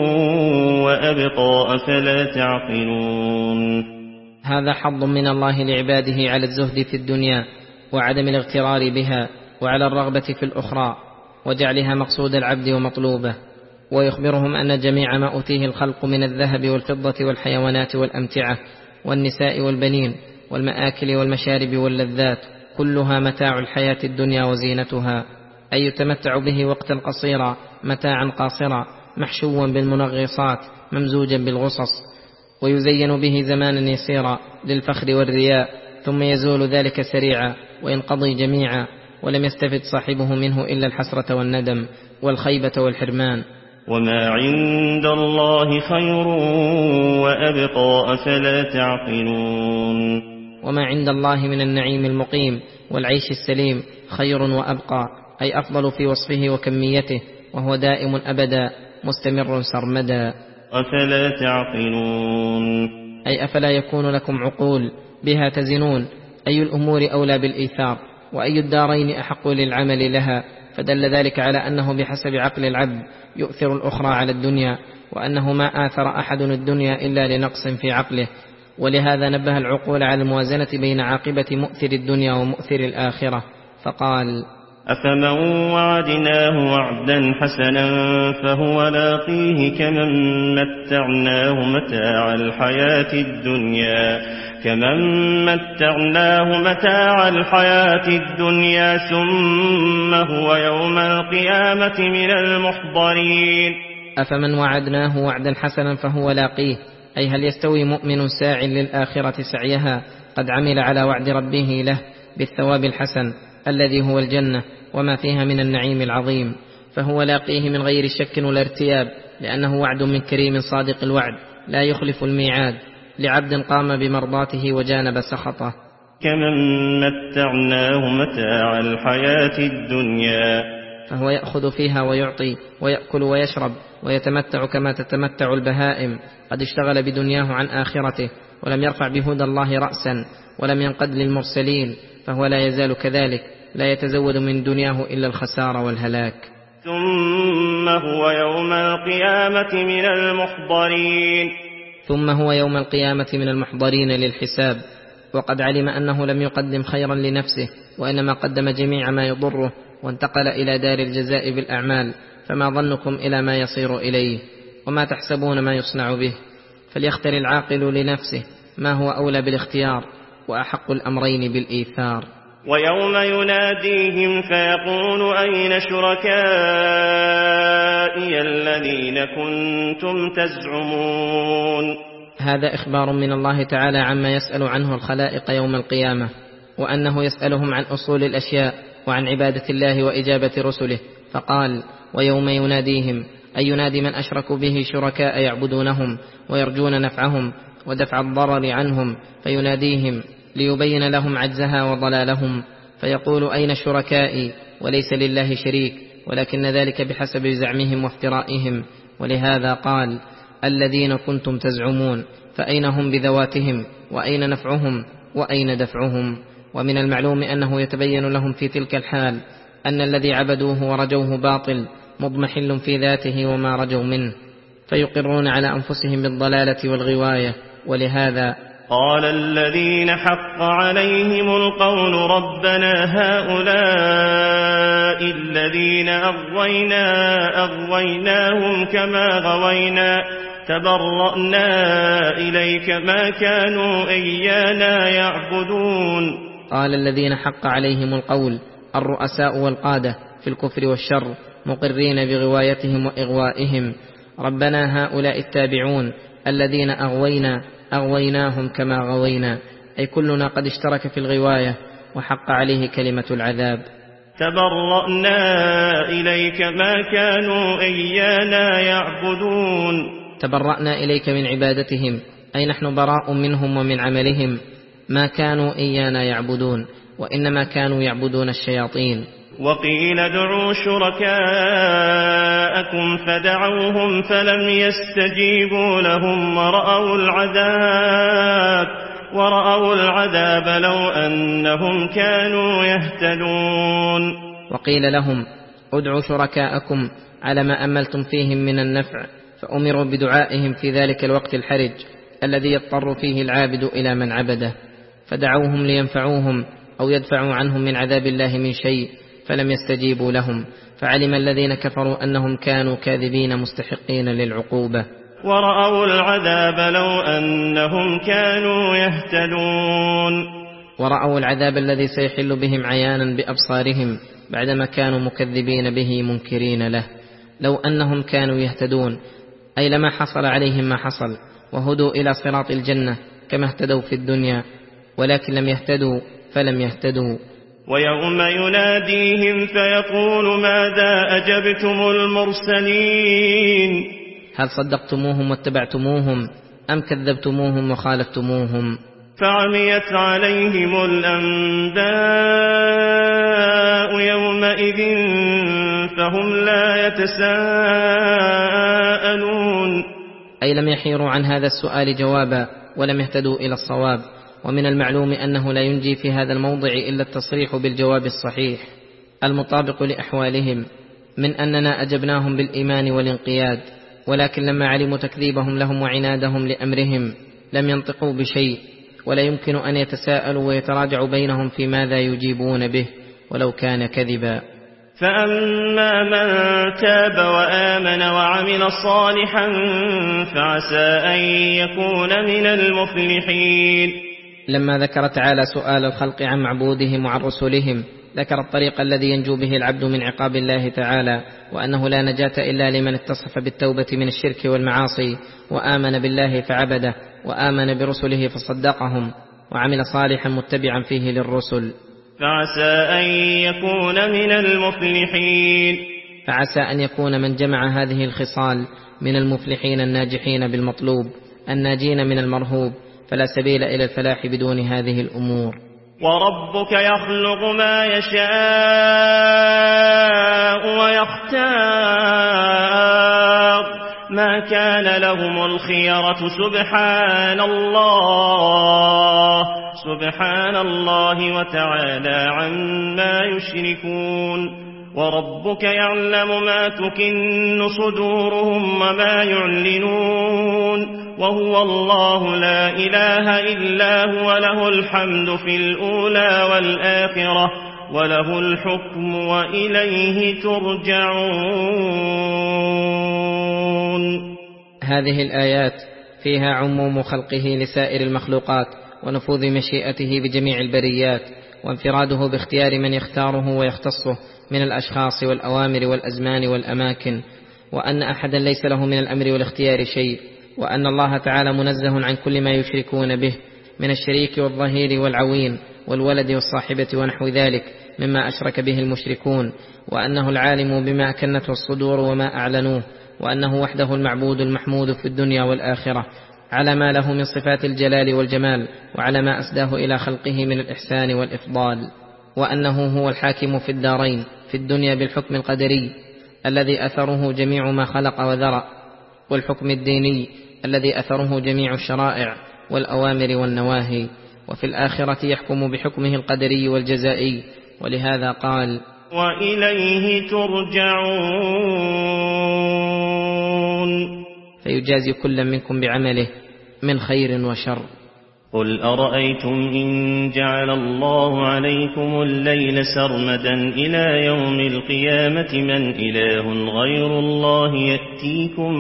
وأبقى أفلا تعقلون. هذا حظ من الله لعباده على الزهد في الدنيا وعدم الاغترار بها، وعلى الرغبة في الأخرى، وجعلها مقصود العبد ومطلوبه، ويخبرهم أن جميع ما أوتيه الخلق من الذهب والفضة والحيوانات والأمتعة والنساء والبنين والمآكل والمشارب واللذات كلها متاع الحياة الدنيا وزينتها، أي يتمتع به وقتا قصيرا متاعا قاصرا محشوا بالمنغصات ممزوجا بالغصص، ويزين به زمانا يسيرا للفخر والرياء، ثم يزول ذلك سريعا وينقضي جميعا، ولم يستفد صاحبه منه إلا الحسرة والندم والخيبة والحرمان. وما عند الله خير وأبقى أفلا تعقلون. وما عند الله من النعيم المقيم والعيش السليم خير وأبقى، أي أفضل في وصفه وكميته، وهو دائم أبدا مستمر سرمدا. أفلا تعقلون، أي أفلا يكون لكم عقول بها تزنون أي الأمور أولى بالإيثار، وأي الدارين أحق للعمل لها، فدل ذلك على أنه بحسب عقل العبد يؤثر الأخرى على الدنيا، وأنه ما آثر أحد الدنيا إلا لنقص في عقله، ولهذا نبه العقول على الموازنة بين عاقبة مؤثر الدنيا ومؤثر الآخرة، فقال: أفمن وعدناه وعدا حسنا فهو لاقيه كمن متعناه متاع الحياة الدنيا كمن متعناه متاع الحياة الدنيا ثم هو يوم القيامة من المحضرين. أفمن وعدناه وعدا حسنا فهو لاقيه، أي هل يستوي مؤمن ساع للآخرة سعيها قد عمل على وعد ربه له بالثواب الحسن الذي هو الجنة وما فيها من النعيم العظيم، فهو لاقيه من غير شك ولا ارتياب، لأنه وعد من كريم صادق الوعد لا يخلف الميعاد لعبد قام بمرضاته وجانب سخطه. كمن متعناه متاع الحياة الدنيا، فهو يأخذ فيها ويعطي ويأكل ويشرب ويتمتع كما تتمتع البهائم، قد اشتغل بدنياه عن آخرته ولم يرفع بهدى الله رأسا ولم ينقد للمرسلين، فهو لا يزال كذلك لا يتزود من دنياه إلا الخسار والهلاك. ثم هو يوم القيامة من المحضرين ثم هو يوم القيامة من المحضرين للحساب، وقد علم أنه لم يقدم خيرا لنفسه، وإنما قدم جميع ما يضره وانتقل إلى دار الجزاء بالأعمال، فما ظنكم إلى ما يصير إليه وما تحسبون ما يصنع به، فليختر العاقل لنفسه ما هو أولى بالاختيار وأحق الأمرين بالإيثار. ويوم يناديهم فيقول أين شركائي الذين كنتم تزعمون. هذا إخبار من الله تعالى عما يسأل عنه الخلائق يوم القيامة، وأنه يسألهم عن أصول الأشياء وعن عبادة الله وإجابة رسله، فقال: ويوم يناديهم، أي ينادي من أشركوا به شركاء يعبدونهم ويرجون نفعهم ودفع الضرر عنهم، فيناديهم ليبين لهم عجزها وضلالهم، فيقول: أين شركائي؟ وليس لله شريك، ولكن ذلك بحسب زعمهم وافترائهم، ولهذا قال: الذين كنتم تزعمون، فأين هم بذواتهم، وأين نفعهم، وأين دفعهم؟ ومن المعلوم أنه يتبين لهم في تلك الحال أن الذي عبدوه ورجوه باطل مضمحل في ذاته وما رجوا منه، فيقرون على أنفسهم بالضلالة والغواية. ولهذا قال الذين حق عليهم القول ربنا هؤلاء الذين أغوينا أغويناهم كما غوينا تبرأنا إليك ما كانوا إيانا يعبدون. قال الذين حق عليهم القول الرؤساء والقادة في الكفر والشر مقرين بغوايتهم وإغوائهم: ربنا هؤلاء التابعون الذين أغوينا أغويناهم كما غوينا، أي كلنا قد اشترك في الغواية وحق عليه كلمة العذاب. تبرأنا إليك ما كانوا إيانا يعبدون. تبرأنا إليك من عبادتهم، أي نحن براء منهم ومن عملهم، ما كانوا إيانا يعبدون، وإنما كانوا يعبدون الشياطين. وقيل ادعوا شركاءكم فدعوهم فلم يستجيبوا لهم ورأوا العذاب ورأوا العذاب لو أنهم كانوا يهتدون. وقيل لهم ادعوا شركاءكم على ما أملتم فيهم من النفع، فأمروا بدعائهم في ذلك الوقت الحرج الذي يضطر فيه العابد إلى من عبده، فدعوهم لينفعوهم أو يدفعوا عنهم من عذاب الله من شيء، فلم يستجيبوا لهم، فعلم الذين كفروا أنهم كانوا كاذبين مستحقين للعقوبة. ورأوا العذاب لو أنهم كانوا يهتدون ورأوا العذاب الذي سيحل بهم عيانا بأبصارهم بعدما كانوا مكذبين به منكرين له. لو أنهم كانوا يهتدون أي لما حصل عليهم ما حصل وهدوا إلى صراط الجنة كما اهتدوا في الدنيا، ولكن لم يهتدوا فلم يهتدوا. ويوم يناديهم فيقول ماذا أجبتم المرسلين هل صدقتموهم واتبعتموهم أم كذبتموهم وخالفتموهم؟ فعميت عليهم الأنباء يومئذ فهم لا يتساءلون أي لم يحيروا عن هذا السؤال جوابا ولم يهتدوا إلى الصواب. ومن المعلوم أنه لا ينجي في هذا الموضع إلا التصريح بالجواب الصحيح المطابق لأحوالهم، من أننا أجبناهم بالإيمان والانقياد، ولكن لما علموا تكذيبهم لهم وعنادهم لأمرهم لم ينطقوا بشيء، ولا يمكن أن يتساءلوا ويتراجعوا بينهم في ماذا يجيبون به ولو كان كذبا. فأما من تاب وآمن وعمل صالحا فعسى أن يكون من المفلحين. لما ذكر تعالى سؤال الخلق عن معبودهم وعن رسلهم ذكر الطريق الذي ينجو به العبد من عقاب الله تعالى، وأنه لا نجاة إلا لمن اتصف بالتوبة من الشرك والمعاصي وآمن بالله فعبده وآمن برسله فصدقهم وعمل صالحا متبعا فيه للرسل. فعسى أن يكون من المفلحين فعسى أن يكون من جمع هذه الخصال من المفلحين الناجحين بالمطلوب الناجين من المرهوب، فلا سبيل إلى الفلاح بدون هذه الأمور. وربك يخلق ما يشاء ويختار ما كان لهم الخيرة سبحان الله سبحان الله وتعالى عما يشركون. وربك يعلم ما تكن صدورهم وما يعلنون وهو الله لا إله إلا هو له الحمد في الأولى والآخرة وله الحكم وإليه ترجعون. هذه الآيات فيها عموم خلقه لسائر المخلوقات ونفوذ مشيئته بجميع البريات وانفراده باختيار من يختاره ويختصه من الأشخاص والأوامر والأزمان والأماكن، وأن أحدا ليس له من الأمر والاختيار شيء، وأن الله تعالى منزه عن كل ما يشركون به من الشريك والظهير والعوين والولد والصاحبة ونحو ذلك مما أشرك به المشركون، وأنه العالم بما أكنته الصدور وما أعلنوه، وأنه وحده المعبود المحمود في الدنيا والآخرة على ما له من صفات الجلال والجمال وعلى ما أسداه إلى خلقه من الإحسان والإفضال، وأنه هو الحاكم في الدارين في الدنيا بالحكم القدري الذي أثره جميع ما خلق وذرأ، والحكم الديني الذي أثره جميع الشرائع والأوامر والنواهي، وفي الآخرة يحكم بحكمه القدري والجزائي، ولهذا قال وإليه ترجعون، فيجازي كل منكم بعمله من خير وشر. قل أرأيتم إن جعل الله عليكم الليل سرمدا إلى يوم القيامة من إله غير الله يأتيكم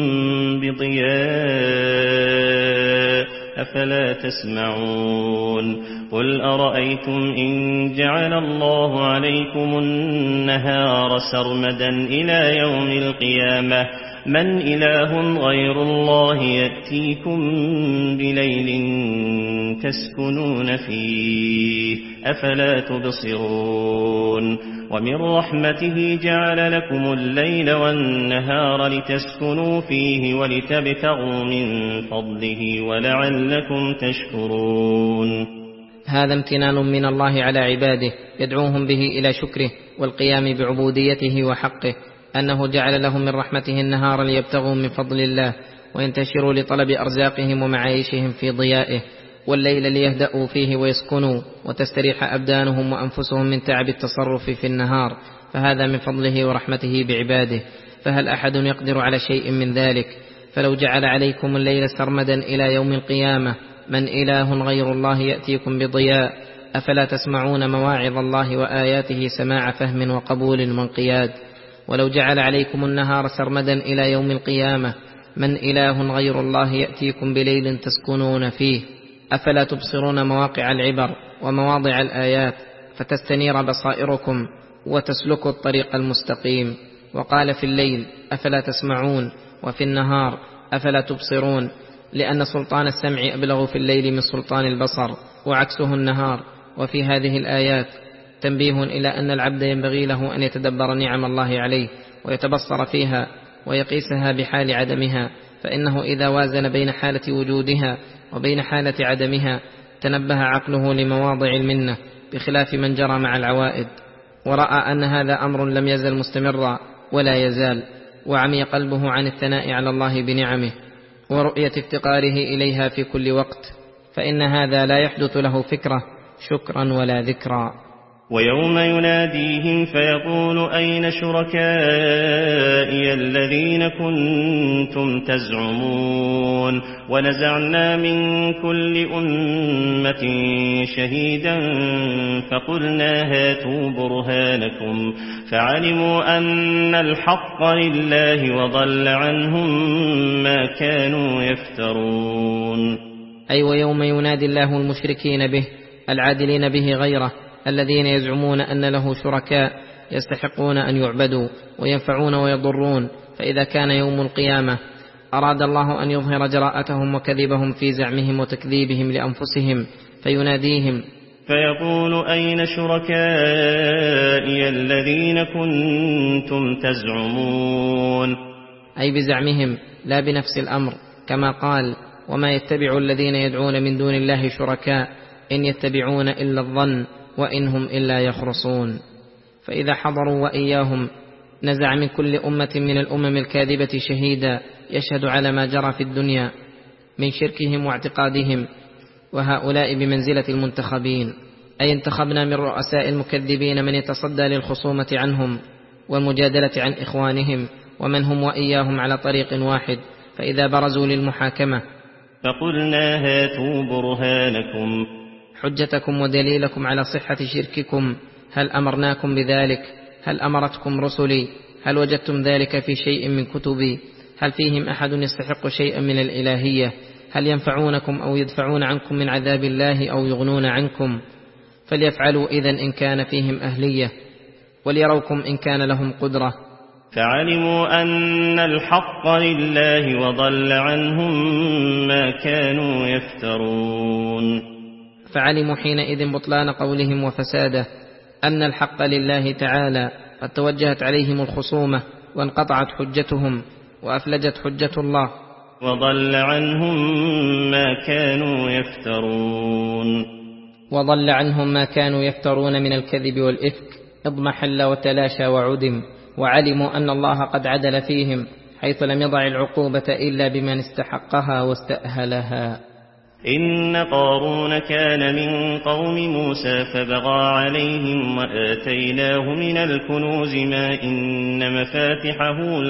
بضياء أفلا تسمعون. قل أرأيتم إن جعل الله عليكم النهار سرمدا إلى يوم القيامة من إله غير الله يأتيكم بليل تسكنون فيه أفلا تبصرون. ومن رحمته جعل لكم الليل والنهار لتسكنوا فيه ولتبتغوا من فضله ولعلكم تشكرون. هذا امتنان من الله على عباده يدعوهم به إلى شكره والقيام بعبوديته وحقه، أنه جعل لهم من رحمته النهار ليبتغوا من فضل الله وينتشروا لطلب أرزاقهم ومعايشهم في ضيائه، والليل ليهدأوا فيه ويسكنوا وتستريح أبدانهم وأنفسهم من تعب التصرف في النهار، فهذا من فضله ورحمته بعباده. فهل أحد يقدر على شيء من ذلك؟ فلو جعل عليكم الليل سرمدا إلى يوم القيامة من إله غير الله يأتيكم بضياء أفلا تسمعون مواعظ الله وآياته سماع فهم وقبول وانقياد. ولو جعل عليكم النهار سرمدا إلى يوم القيامة من إله غير الله يأتيكم بليل تسكنون فيه أفلا تبصرون مواقع العبر ومواضع الآيات فتستنير بصائركم وتسلكوا الطريق المستقيم. وقال في الليل أفلا تسمعون وفي النهار أفلا تبصرون، لأن سلطان السمع أبلغ في الليل من سلطان البصر وعكسه النهار. وفي هذه الآيات تنبيه إلى أن العبد ينبغي له أن يتدبر نعم الله عليه ويتبصر فيها ويقيسها بحال عدمها، فإنه إذا وازن بين حالة وجودها وبين حالة عدمها تنبه عقله لمواضع المنة، بخلاف من جرى مع العوائد ورأى أن هذا أمر لم يزل مستمرا ولا يزال، وعمي قلبه عن الثناء على الله بنعمه ورؤية افتقاره إليها في كل وقت، فإن هذا لا يحدث له فكرة شكرا ولا ذكرا. ويوم يناديهم فيقول أين شركائي الذين كنتم تزعمون ونزعنا من كل أمة شهيدا فقلنا هاتوا برهانكم فعلموا أن الحق لله وضل عنهم ما كانوا يفترون. أي ويوم ينادي الله المشركين به العادلين به غيره الذين يزعمون أن له شركاء يستحقون أن يعبدوا وينفعون ويضرون، فإذا كان يوم القيامة أراد الله أن يظهر جراءتهم وكذبهم في زعمهم وتكذيبهم لأنفسهم فيناديهم فيقول أين شركائي الذين كنتم تزعمون، أي بزعمهم لا بنفس الأمر، كما قال وما يتبع الذين يدعون من دون الله شركاء إن يتبعون إلا الظن وإن هم إلا يخرصون. فإذا حضروا وإياهم نزع من كل أمة من الأمم الكاذبة شهيدا يشهد على ما جرى في الدنيا من شركهم واعتقادهم، وهؤلاء بمنزلة المنتخبين، أي انتخبنا من رؤساء المكذبين من يتصدى للخصومة عنهم والمجادلة عن إخوانهم ومن هم وإياهم على طريق واحد، فإذا برزوا للمحاكمة فقلنا هاتوا برهانكم حجتكم ودليلكم على صحة شرككم، هل أمرناكم بذلك؟ هل أمرتكم رسلي؟ هل وجدتم ذلك في شيء من كتبي؟ هل فيهم أحد يستحق شيئا من الإلهية؟ هل ينفعونكم أو يدفعون عنكم من عذاب الله أو يغنون عنكم؟ فليفعلوا إذن إن كان فيهم أهلية وليروكم إن كان لهم قدرة. فعلموا أن الحق لله وضل عنهم ما كانوا يفترون. فعلموا حينئذ بطلان قولهم وفساده، أن الحق لله تعالى قد توجهت عليهم الخصومة وانقطعت حجتهم وأفلجت حجة الله، وضل عنهم ما كانوا يفترون. وضل عنهم ما كانوا يفترون من الكذب والإفك اضمحل وتلاشى وعدم، وعلموا أن الله قد عدل فيهم حيث لم يضع العقوبة إلا بمن استحقها واستأهلها. إن قارون كان من قوم موسى فبغى عليهم وآتيناه من الكنوز ما إن مفاتحه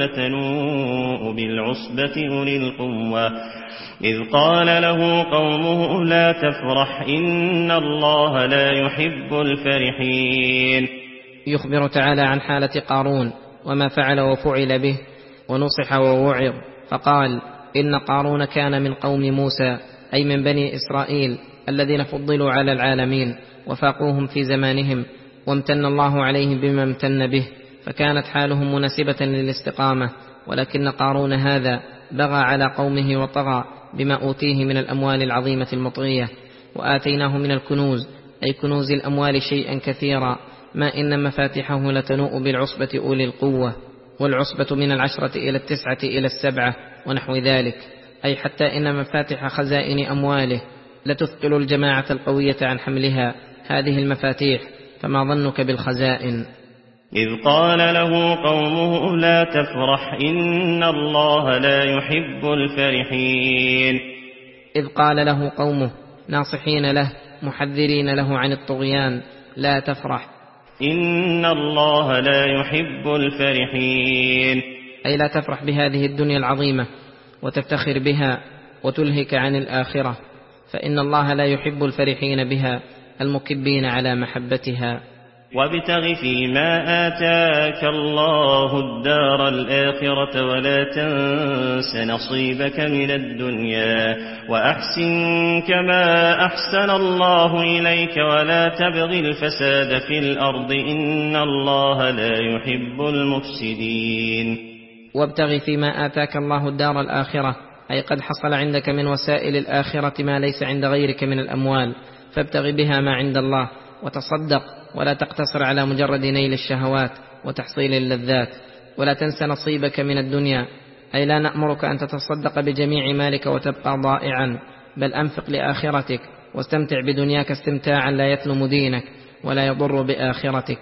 لتنوء بالعصبة أولي القوة إذ قال له قومه لا تفرح إن الله لا يحب الفرحين. يخبر تعالى عن حالة قارون وما فعل وفعل به ونصح ووعظ، فقال إن قارون كان من قوم موسى، أي من بني إسرائيل الذين فضلوا على العالمين وفاقوهم في زمانهم، وامتن الله عليهم بما امتن به، فكانت حالهم مناسبة للاستقامة. ولكن قارون هذا بغى على قومه وطغى بما أوتيه من الأموال العظيمة المطغية، وآتيناه من الكنوز أي كنوز الأموال شيئا كثيرا ما إن مفاتحه لتنوء بالعصبة أولي القوة، والعصبة من العشرة إلى التسعة إلى السبعة ونحو ذلك، أي حتى إن مفاتح خزائن أمواله لتثقل الجماعة القوية عن حملها هذه المفاتيح، فما ظنك بالخزائن. إذ قال له قومه لا تفرح إن الله لا يحب الفرحين. إذ قال له قومه ناصحين له محذرين له عن الطغيان لا تفرح إن الله لا يحب الفرحين، أي لا تفرح بهذه الدنيا العظيمة وتفتخر بها وتلهك عن الآخرة، فإن الله لا يحب الفرحين بها المكبين على محبتها. وابتغ فيما آتاك الله الدار الآخرة ولا تنس نصيبك من الدنيا وأحسن كما أحسن الله إليك ولا تبغ الفساد في الأرض إن الله لا يحب المفسدين. وابتغ فيما آتاك الله الدار الآخرة، أي قد حصل عندك من وسائل الآخرة ما ليس عند غيرك من الأموال، فابتغ بها ما عند الله وتصدق، ولا تقتصر على مجرد نيل الشهوات وتحصيل اللذات. ولا تنس نصيبك من الدنيا، أي لا نأمرك أن تتصدق بجميع مالك وتبقى ضائعا، بل أنفق لآخرتك واستمتع بدنياك استمتاعا لا يثلم دينك ولا يضر بآخرتك.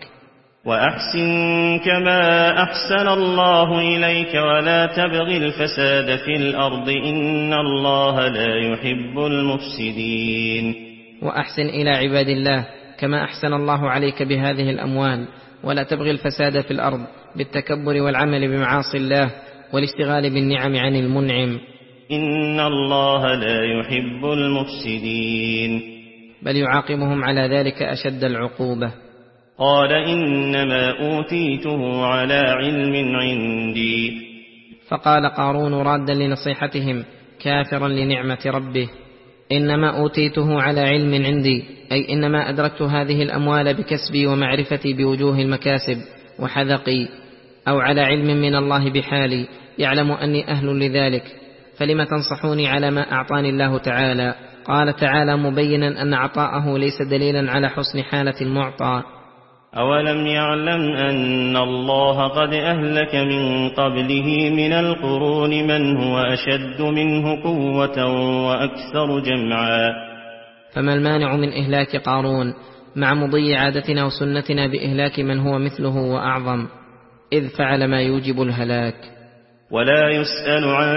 وأحسن كما أحسن الله إليك ولا تبغ الفساد في الأرض إن الله لا يحب المفسدين. وأحسن إلى عباد الله كما أحسن الله عليك بهذه الأموال، ولا تبغي الفساد في الأرض بالتكبر والعمل بمعاصي الله والاشتغال بالنعم عن المنعم. إن الله لا يحب المفسدين. بل يعاقبهم على ذلك أشد العقوبة. قال إنما أوتيته على علم عندي. فقال قارون رادا لنصيحتهم كافرا لنعمة ربه: إنما أوتيته على علم عندي، أي إنما أدركت هذه الأموال بكسبي ومعرفتي بوجوه المكاسب وحذقي، أو على علم من الله بحالي يعلم أني أهل لذلك، فلم تنصحوني على ما أعطاني الله تعالى؟ قال تعالى مبينا أن عطاءه ليس دليلا على حسن حالة المعطى: أولم يعلم أن الله قد أهلك من قبله من القرون من هو أشد منه قوة وأكثر جمعا. فما المانع من إهلاك قارون مع مضي عادتنا وسنتنا بإهلاك من هو مثله وأعظم، إذ فعل ما يوجب الهلاك. ولا يسأل عن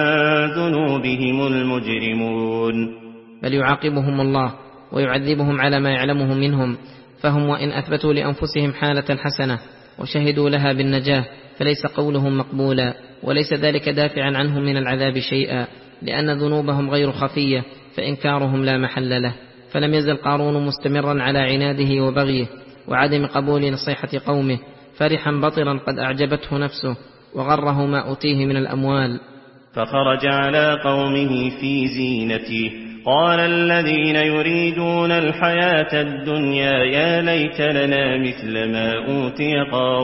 ذنوبهم المجرمون. بل يعاقبهم الله ويعذبهم على ما يعلمه منهم، فهم وإن أثبتوا لأنفسهم حالة حسنة وشهدوا لها بالنجاة فليس قولهم مقبولا، وليس ذلك دافعا عنهم من العذاب شيئا، لأن ذنوبهم غير خفية فإنكارهم لا محل له. فلم يزل قارون مستمرا على عناده وبغيه وعدم قبول نصيحة قومه، فرحا بطرا قد أعجبته نفسه وغره ما أوتيه من الأموال. فخرج على قومه في زينته قال الذين يريدون الحياة الدنيا يا ليت لنا مثل ما أوتي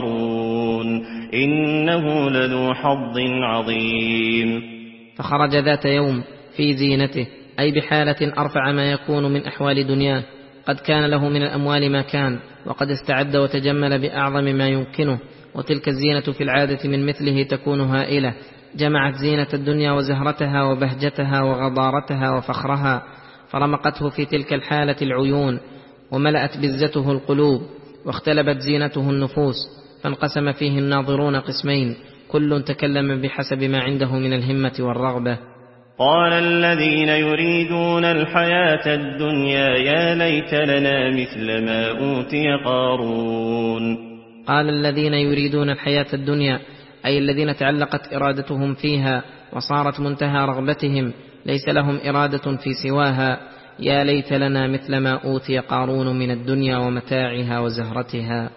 قارون إنه لذو حظ عظيم. فخرج ذات يوم في زينته، أي بحالة أرفع ما يكون من أحوال دنياه، قد كان له من الأموال ما كان، وقد استعد وتجمل بأعظم ما يمكنه، وتلك الزينة في العادة من مثله تكون هائلة، جمعت زينة الدنيا وزهرتها وبهجتها وغضارتها وفخرها، فرمقته في تلك الحالة العيون، وملأت بزته القلوب، واختلبت زينته النفوس، فانقسم فيه الناظرون قسمين، كل تكلم بحسب ما عنده من الهمة والرغبة. قال الذين يريدون الحياة الدنيا يا ليت لنا مثل ما أوتي قارون. قال الذين يريدون الحياة الدنيا، أي الذين تعلقت إرادتهم فيها وصارت منتهى رغبتهم، ليس لهم إرادة في سواها، يا ليت لنا مثل ما أوتي قارون من الدنيا ومتاعها وزهرتها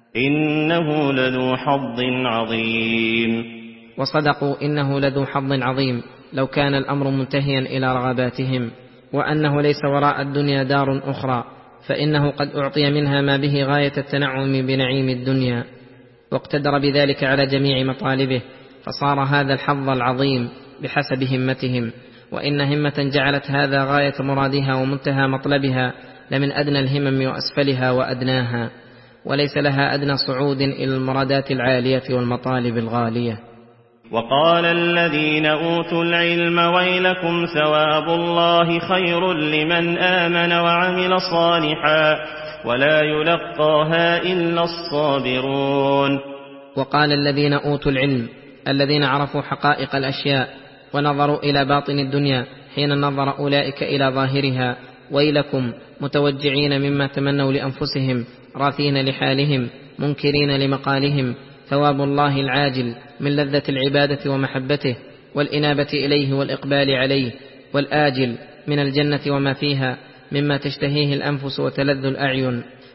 إنه لذو حظ عظيم. وصدقوا إنه لذو حظ عظيم، لو كان الأمر منتهيا إلى رغباتهم، وأنه ليس وراء الدنيا دار أخرى، فإنه قد أعطي منها ما به غاية التنعم بنعيم الدنيا، واقتدر بذلك على جميع مطالبه، فصار هذا الحظ العظيم بحسب همتهم. وإن همة جعلت هذا غاية مرادها ومنتهى مطلبها لمن أدنى الهمم وأسفلها وأدناها، وليس لها أدنى صعود إلى المرادات العالية والمطالب الغالية. وقال الذين أوتوا العلم ويلكم ثواب الله خير لمن آمن وعمل صالحا ولا يلقاها إلا الصابرون. وقال الذين أوتوا العلم، الذين عرفوا حقائق الأشياء ونظروا إلى باطن الدنيا حين نظر أولئك إلى ظاهرها، ويلكم متوجعين مما تمنوا لأنفسهم، راثين لحالهم، منكرين لمقالهم، ثواب الله العاجل من لذة العبادة ومحبته والإنابة إليه والإقبال عليه، والآجل من الجنة وما فيها مما تشتهيه الأنفس وتلذ الأعين،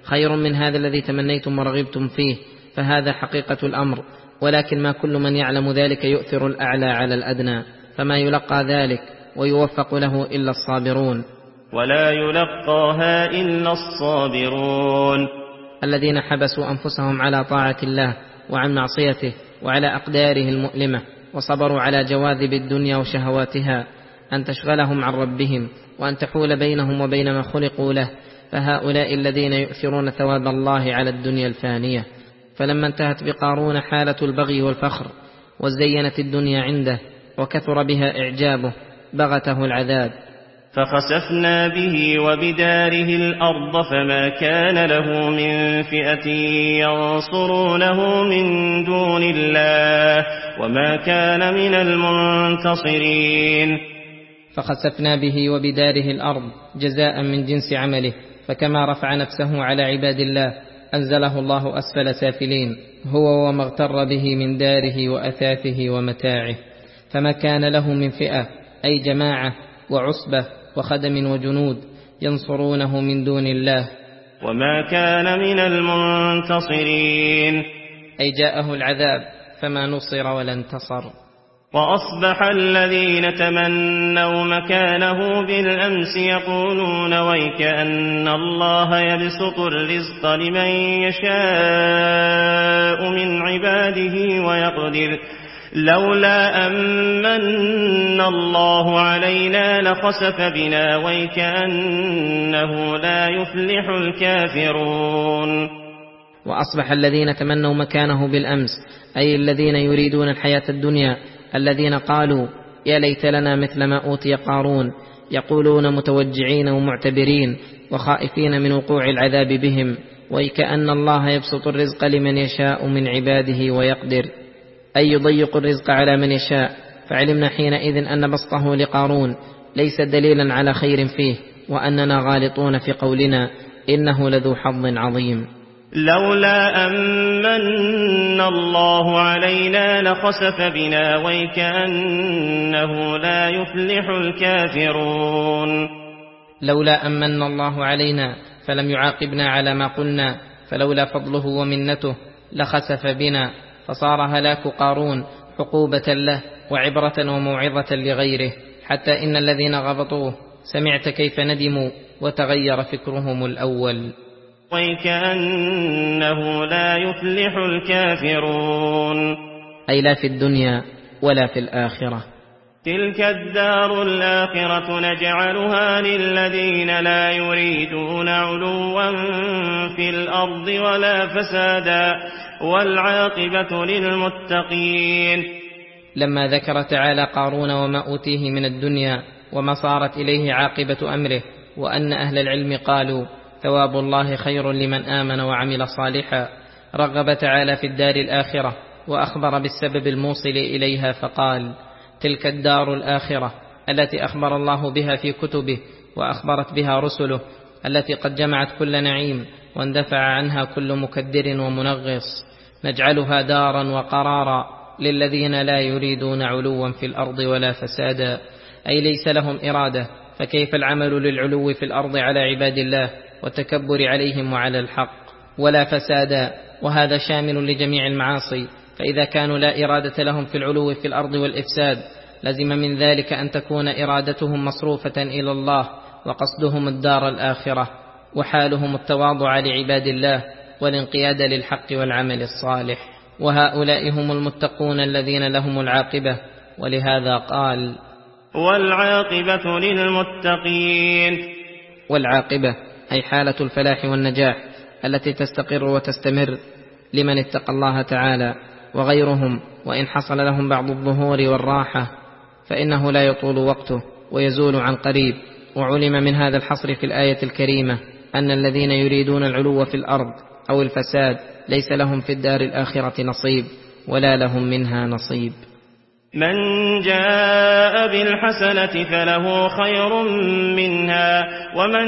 خير من هذا الذي تمنيتم ورغبتم فيه، فهذا حقيقة الأمر. ولكن ما كل من يعلم ذلك يؤثر الأعلى على الأدنى، فما يلقى ذلك ويوفق له إلا الصابرون. ولا يلقاها إلا الصابرون الذين حبسوا أنفسهم على طاعة الله وعن معصيته وعلى أقداره المؤلمة، وصبروا على جواذب الدنيا وشهواتها أن تشغلهم عن ربهم وأن تحول بينهم وبين ما خلقوا له، فهؤلاء الذين يؤثرون ثواب الله على الدنيا الفانية. فلما انتهت بقارون حالة البغي والفخر وزينت الدنيا عنده وكثر بها إعجابه، بغته العذاب، فخسفنا به وبداره الأرض فما كان له من فئة ينصرونه من دون الله وما كان من المنتصرين. فخسفنا به وبداره الأرض جزاء من جنس عمله، فكما رفع نفسه على عباد الله أنزله الله أسفل سافلين، هو وما اغتر به من داره وأثاثه ومتاعه. فما كان له من فئة، أي جماعة وعصبة وخدم وجنود ينصرونه من دون الله، وما كان من المنتصرين، أي جاءه العذاب فما نصر ولا انتصر. وأصبح الذين تمنوا مكانه بالأمس يقولون ويكأن الله يبسط الرزق لمن يشاء من عباده ويقدر لولا أمن الله علينا لخسف بنا ويكأنه لا يفلح الكافرون. وأصبح الذين تمنوا مكانه بالأمس، أي الذين يريدون الحياة الدنيا، الذين قالوا يا ليت لنا مثل ما أوتي قارون، يقولون متوجعين ومعتبرين وخائفين من وقوع العذاب بهم، وكأن الله يبسط الرزق لمن يشاء من عباده ويقدر، أي يضيق الرزق على من يشاء. فعلمنا حينئذ أن بسطه لقارون ليس دليلا على خير فيه، وأننا غالطون في قولنا إنه لذو حظ عظيم. لولا أمن الله علينا لخسف بنا ويكأنه لا يفلح الكافرون. لولا أمن الله علينا فلم يعاقبنا على ما قلنا، فلولا فضله ومنته لخسف بنا، فصار هلاك قارون عقوبة له وعبرة وموعظة لغيره، حتى إن الذين غبطوه سمعت كيف ندموا وتغير فكرهم الأول. وكأنه لا يفلح الكافرون، أي لا في الدنيا ولا في الآخرة. تلك الدار الآخرة نجعلها للذين لا يريدون علوا في الأرض ولا فسادا والعاقبة للمتقين. لما ذكر تعالى قارون وما أوتيه من الدنيا وما صارت إليه عاقبة أمره، وأن أهل العلم قالوا ثواب الله خير لمن آمن وعمل صالحا، رغب تعالى في الدار الآخرة وأخبر بالسبب الموصل إليها، فقال تلك الدار الآخرة التي أخبر الله بها في كتبه وأخبرت بها رسله، التي قد جمعت كل نعيم واندفع عنها كل مكدر ومنغص، نجعلها دارا وقرارا للذين لا يريدون علوا في الأرض ولا فسادا، أي ليس لهم إرادة، فكيف العمل للعلو في الأرض على عباد الله والتكبر عليهم وعلى الحق، ولا فسادا، وهذا شامل لجميع المعاصي. فإذا كانوا لا إرادة لهم في العلو في الأرض والإفساد، لزم من ذلك أن تكون إرادتهم مصروفة إلى الله وقصدهم الدار الآخرة، وحالهم التواضع لعباد الله والانقياد للحق والعمل الصالح، وهؤلاء هم المتقون الذين لهم العاقبة. ولهذا قال والعاقبة للمتقين. والعاقبة أي حالة الفلاح والنجاح التي تستقر وتستمر لمن اتقى الله تعالى، وغيرهم وإن حصل لهم بعض الظهور والراحة فإنه لا يطول وقته ويزول عن قريب. وعلم من هذا الحصر في الآية الكريمة أن الذين يريدون العلو في الأرض أو الفساد ليس لهم في الدار الآخرة نصيب ولا لهم منها نصيب. من جاء بالحسنة فله خير منها ومن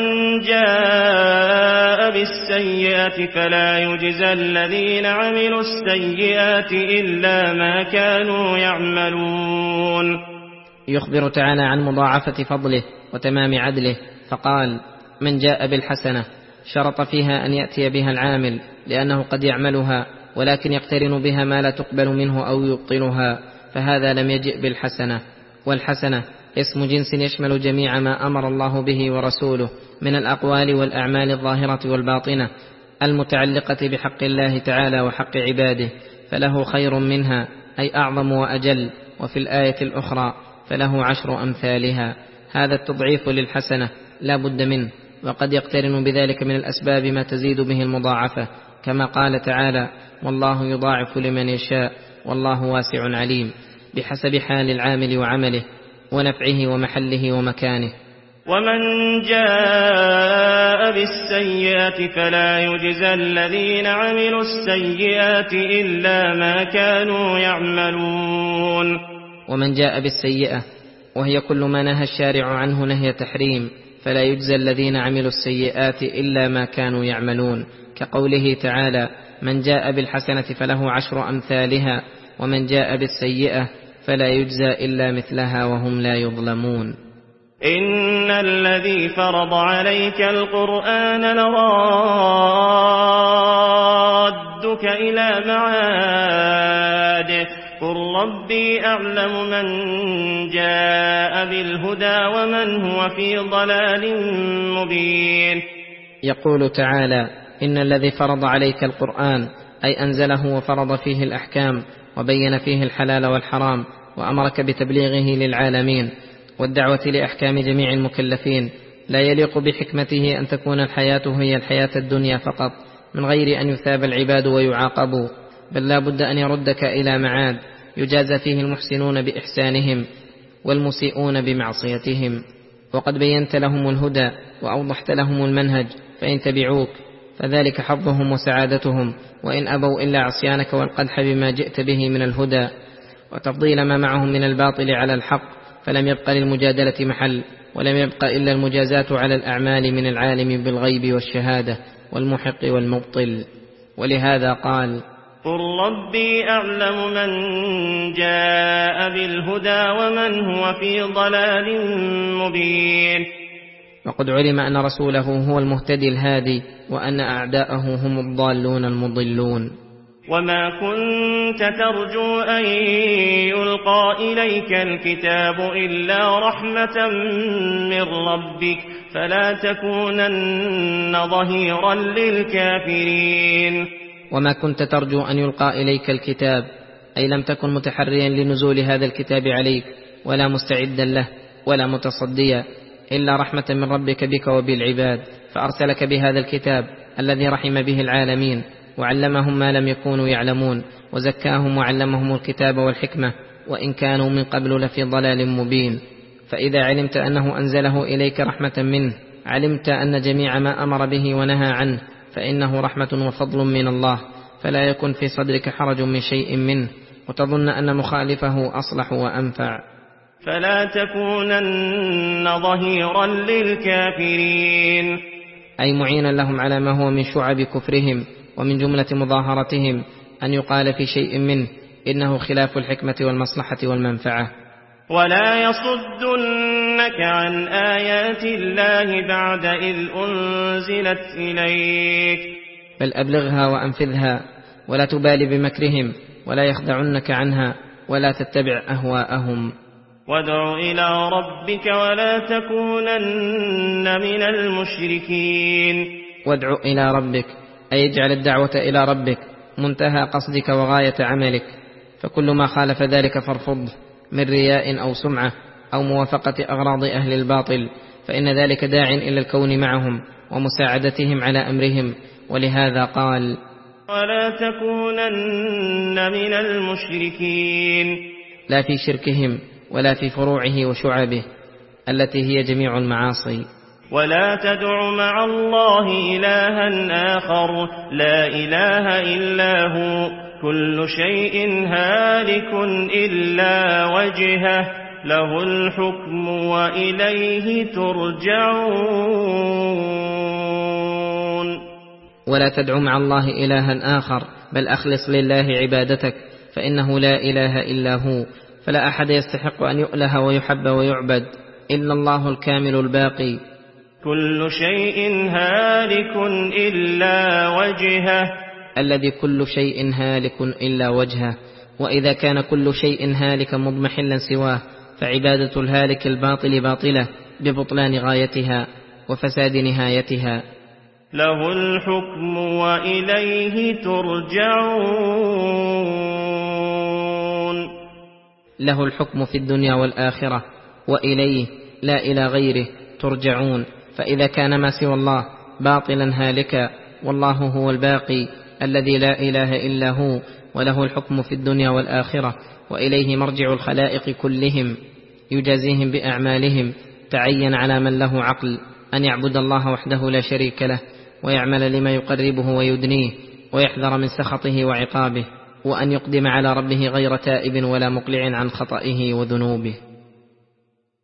جاء بالسيئة فلا يجزى الذين عملوا السيئات إلا ما كانوا يعملون. يخبر تعالى عن مضاعفة فضله وتمام عدله، فقال من جاء بالحسنة، شرط فيها أن يأتي بها العامل لأنه قد يعملها ولكن يقترن بها ما لا تقبل منه أو يبطلها، فهذا لم يجئ بالحسنة. والحسنة اسم جنس يشمل جميع ما أمر الله به ورسوله من الأقوال والأعمال الظاهرة والباطنة المتعلقة بحق الله تعالى وحق عباده، فله خير منها أي أعظم وأجل. وفي الآية الأخرى فله عشر أمثالها. هذا التضعيف للحسنة لا بد منه، وقد يقترن بذلك من الأسباب ما تزيد به المضاعفة، كما قال تعالى: والله يضاعف لمن يشاء والله واسع عليم، بحسب حال العامل وعمله ونفعه ومحله ومكانه. ومن جاء بالسيئة فلا يجزى الذين عملوا السيئات إلا ما كانوا يعملون. ومن جاء بالسيئة وهي كل ما نهى الشارع عنه نهي تحريم، فلا يجزى الذين عملوا السيئات إلا ما كانوا يعملون، كقوله تعالى: من جاء بالحسنة فله عشر أمثالها ومن جاء بالسيئة فلا يجزى إلا مثلها وهم لا يظلمون. إن الذي فرض عليك القرآن لرادك إلى معاد قل ربي أعلم من جاء بالهدى ومن هو في ضلال مبين. يقول تعالى: إن الذي فرض عليك القرآن أي أنزله وفرض فيه الأحكام وبين فيه الحلال والحرام وأمرك بتبليغه للعالمين والدعوة لأحكام جميع المكلفين. لا يليق بحكمته أن تكون الحياة هي الحياة الدنيا فقط من غير أن يثاب العباد ويعاقبوا، بل لا بد أن يردك إلى معاد يجازى فيه المحسنون بإحسانهم والمسيئون بمعصيتهم. وقد بينت لهم الهدى وأوضحت لهم المنهج، فإن تبعوك فذلك حظهم وسعادتهم، وإن أبوا إلا عصيانك والقدح بما جئت به من الهدى وتفضيل ما معهم من الباطل على الحق، فلم يبق للمجادلة محل، ولم يبق إلا المجازاة على الأعمال من العالم بالغيب والشهادة والمحق والمبطل. ولهذا قال: قل ربي أعلم من جاء بالهدى ومن هو في ضلال مبين. وقد علم أن رسوله هو المهتدي الهادي وأن أعداءه هم الضالون المضلون. وما كنت ترجو أن يلقى إليك الكتاب إلا رحمة من ربك فلا تكونن ظهيرا للكافرين. وما كنت ترجو أن يلقى إليك الكتاب أي لم تكن متحريا لنزول هذا الكتاب عليك ولا مستعدا له ولا متصديا، إلا رحمة من ربك بك وبالعباد، فأرسلك بهذا الكتاب الذي رحم به العالمين وعلمهم ما لم يكونوا يعلمون وزكاهم وعلمهم الكتاب والحكمة، وإن كانوا من قبل لفي ضلال مبين. فإذا علمت أنه أنزله إليك رحمة منه علمت أن جميع ما أمر به ونهى عنه فإنه رحمة وفضل من الله، فلا يكن في صدرك حرج من شيء منه وتظن أن مخالفه أصلح وأنفع. فلا تكونن ظهيرا للكافرين أي معينا لهم على ما هو من شعب كفرهم ومن جملة مظاهرتهم أن يقال في شيء منه إنه خلاف الحكمة والمصلحة والمنفعة. ولا يصدنك عن آيات الله بعد إذ أنزلت إليك بل أبلغها وأنفذها ولا تبالي بمكرهم ولا يخدعنك عنها ولا تتبع أهواءهم. وادع إلى ربك ولا تكونن من المشركين. وادع إلى ربك أي اجعل الدعوة إلى ربك منتهى قصدك وغاية عملك، فكل ما خالف ذلك فارفضه من رياء أو سمعة أو موافقة أغراض أهل الباطل، فإن ذلك داع إلى الكون معهم ومساعدتهم على أمرهم. ولهذا قال: ولا تكونن من المشركين، لا في شركهم ولا في فروعه وشعبه التي هي جميع المعاصي. ولا تدع مع الله إلها آخر لا إله إلا هو كل شيء هالك إلا وجهه له الحكم وإليه ترجعون. ولا تدع مع الله إلها آخر بل أخلص لله عبادتك، فإنه لا إله إلا هو، فلا أحد يستحق أن يؤله ويحب ويعبد إلا الله الكامل الباقي. كل شيء هالك إلا وجهه الذي كل شيء هالك إلا وجهه. وإذا كان كل شيء هالكا مضمحلا سواه فعبادة الهالك الباطل باطلة ببطلان غايتها وفساد نهايتها. له الحكم وإليه ترجعون. له الحكم في الدنيا والآخرة وإليه لا إلى غيره ترجعون. فإذا كان ما سوى الله باطلا هالكا والله هو الباقي الذي لا إله إلا هو وله الحكم في الدنيا والآخرة وإليه مرجع الخلائق كلهم يجازيهم بأعمالهم، تعين على من له عقل أن يعبد الله وحده لا شريك له ويعمل لما يقربه ويدنيه ويحذر من سخطه وعقابه، وأن يقدم على ربه غير تائب ولا مقلع عن خطئه وذنوبه.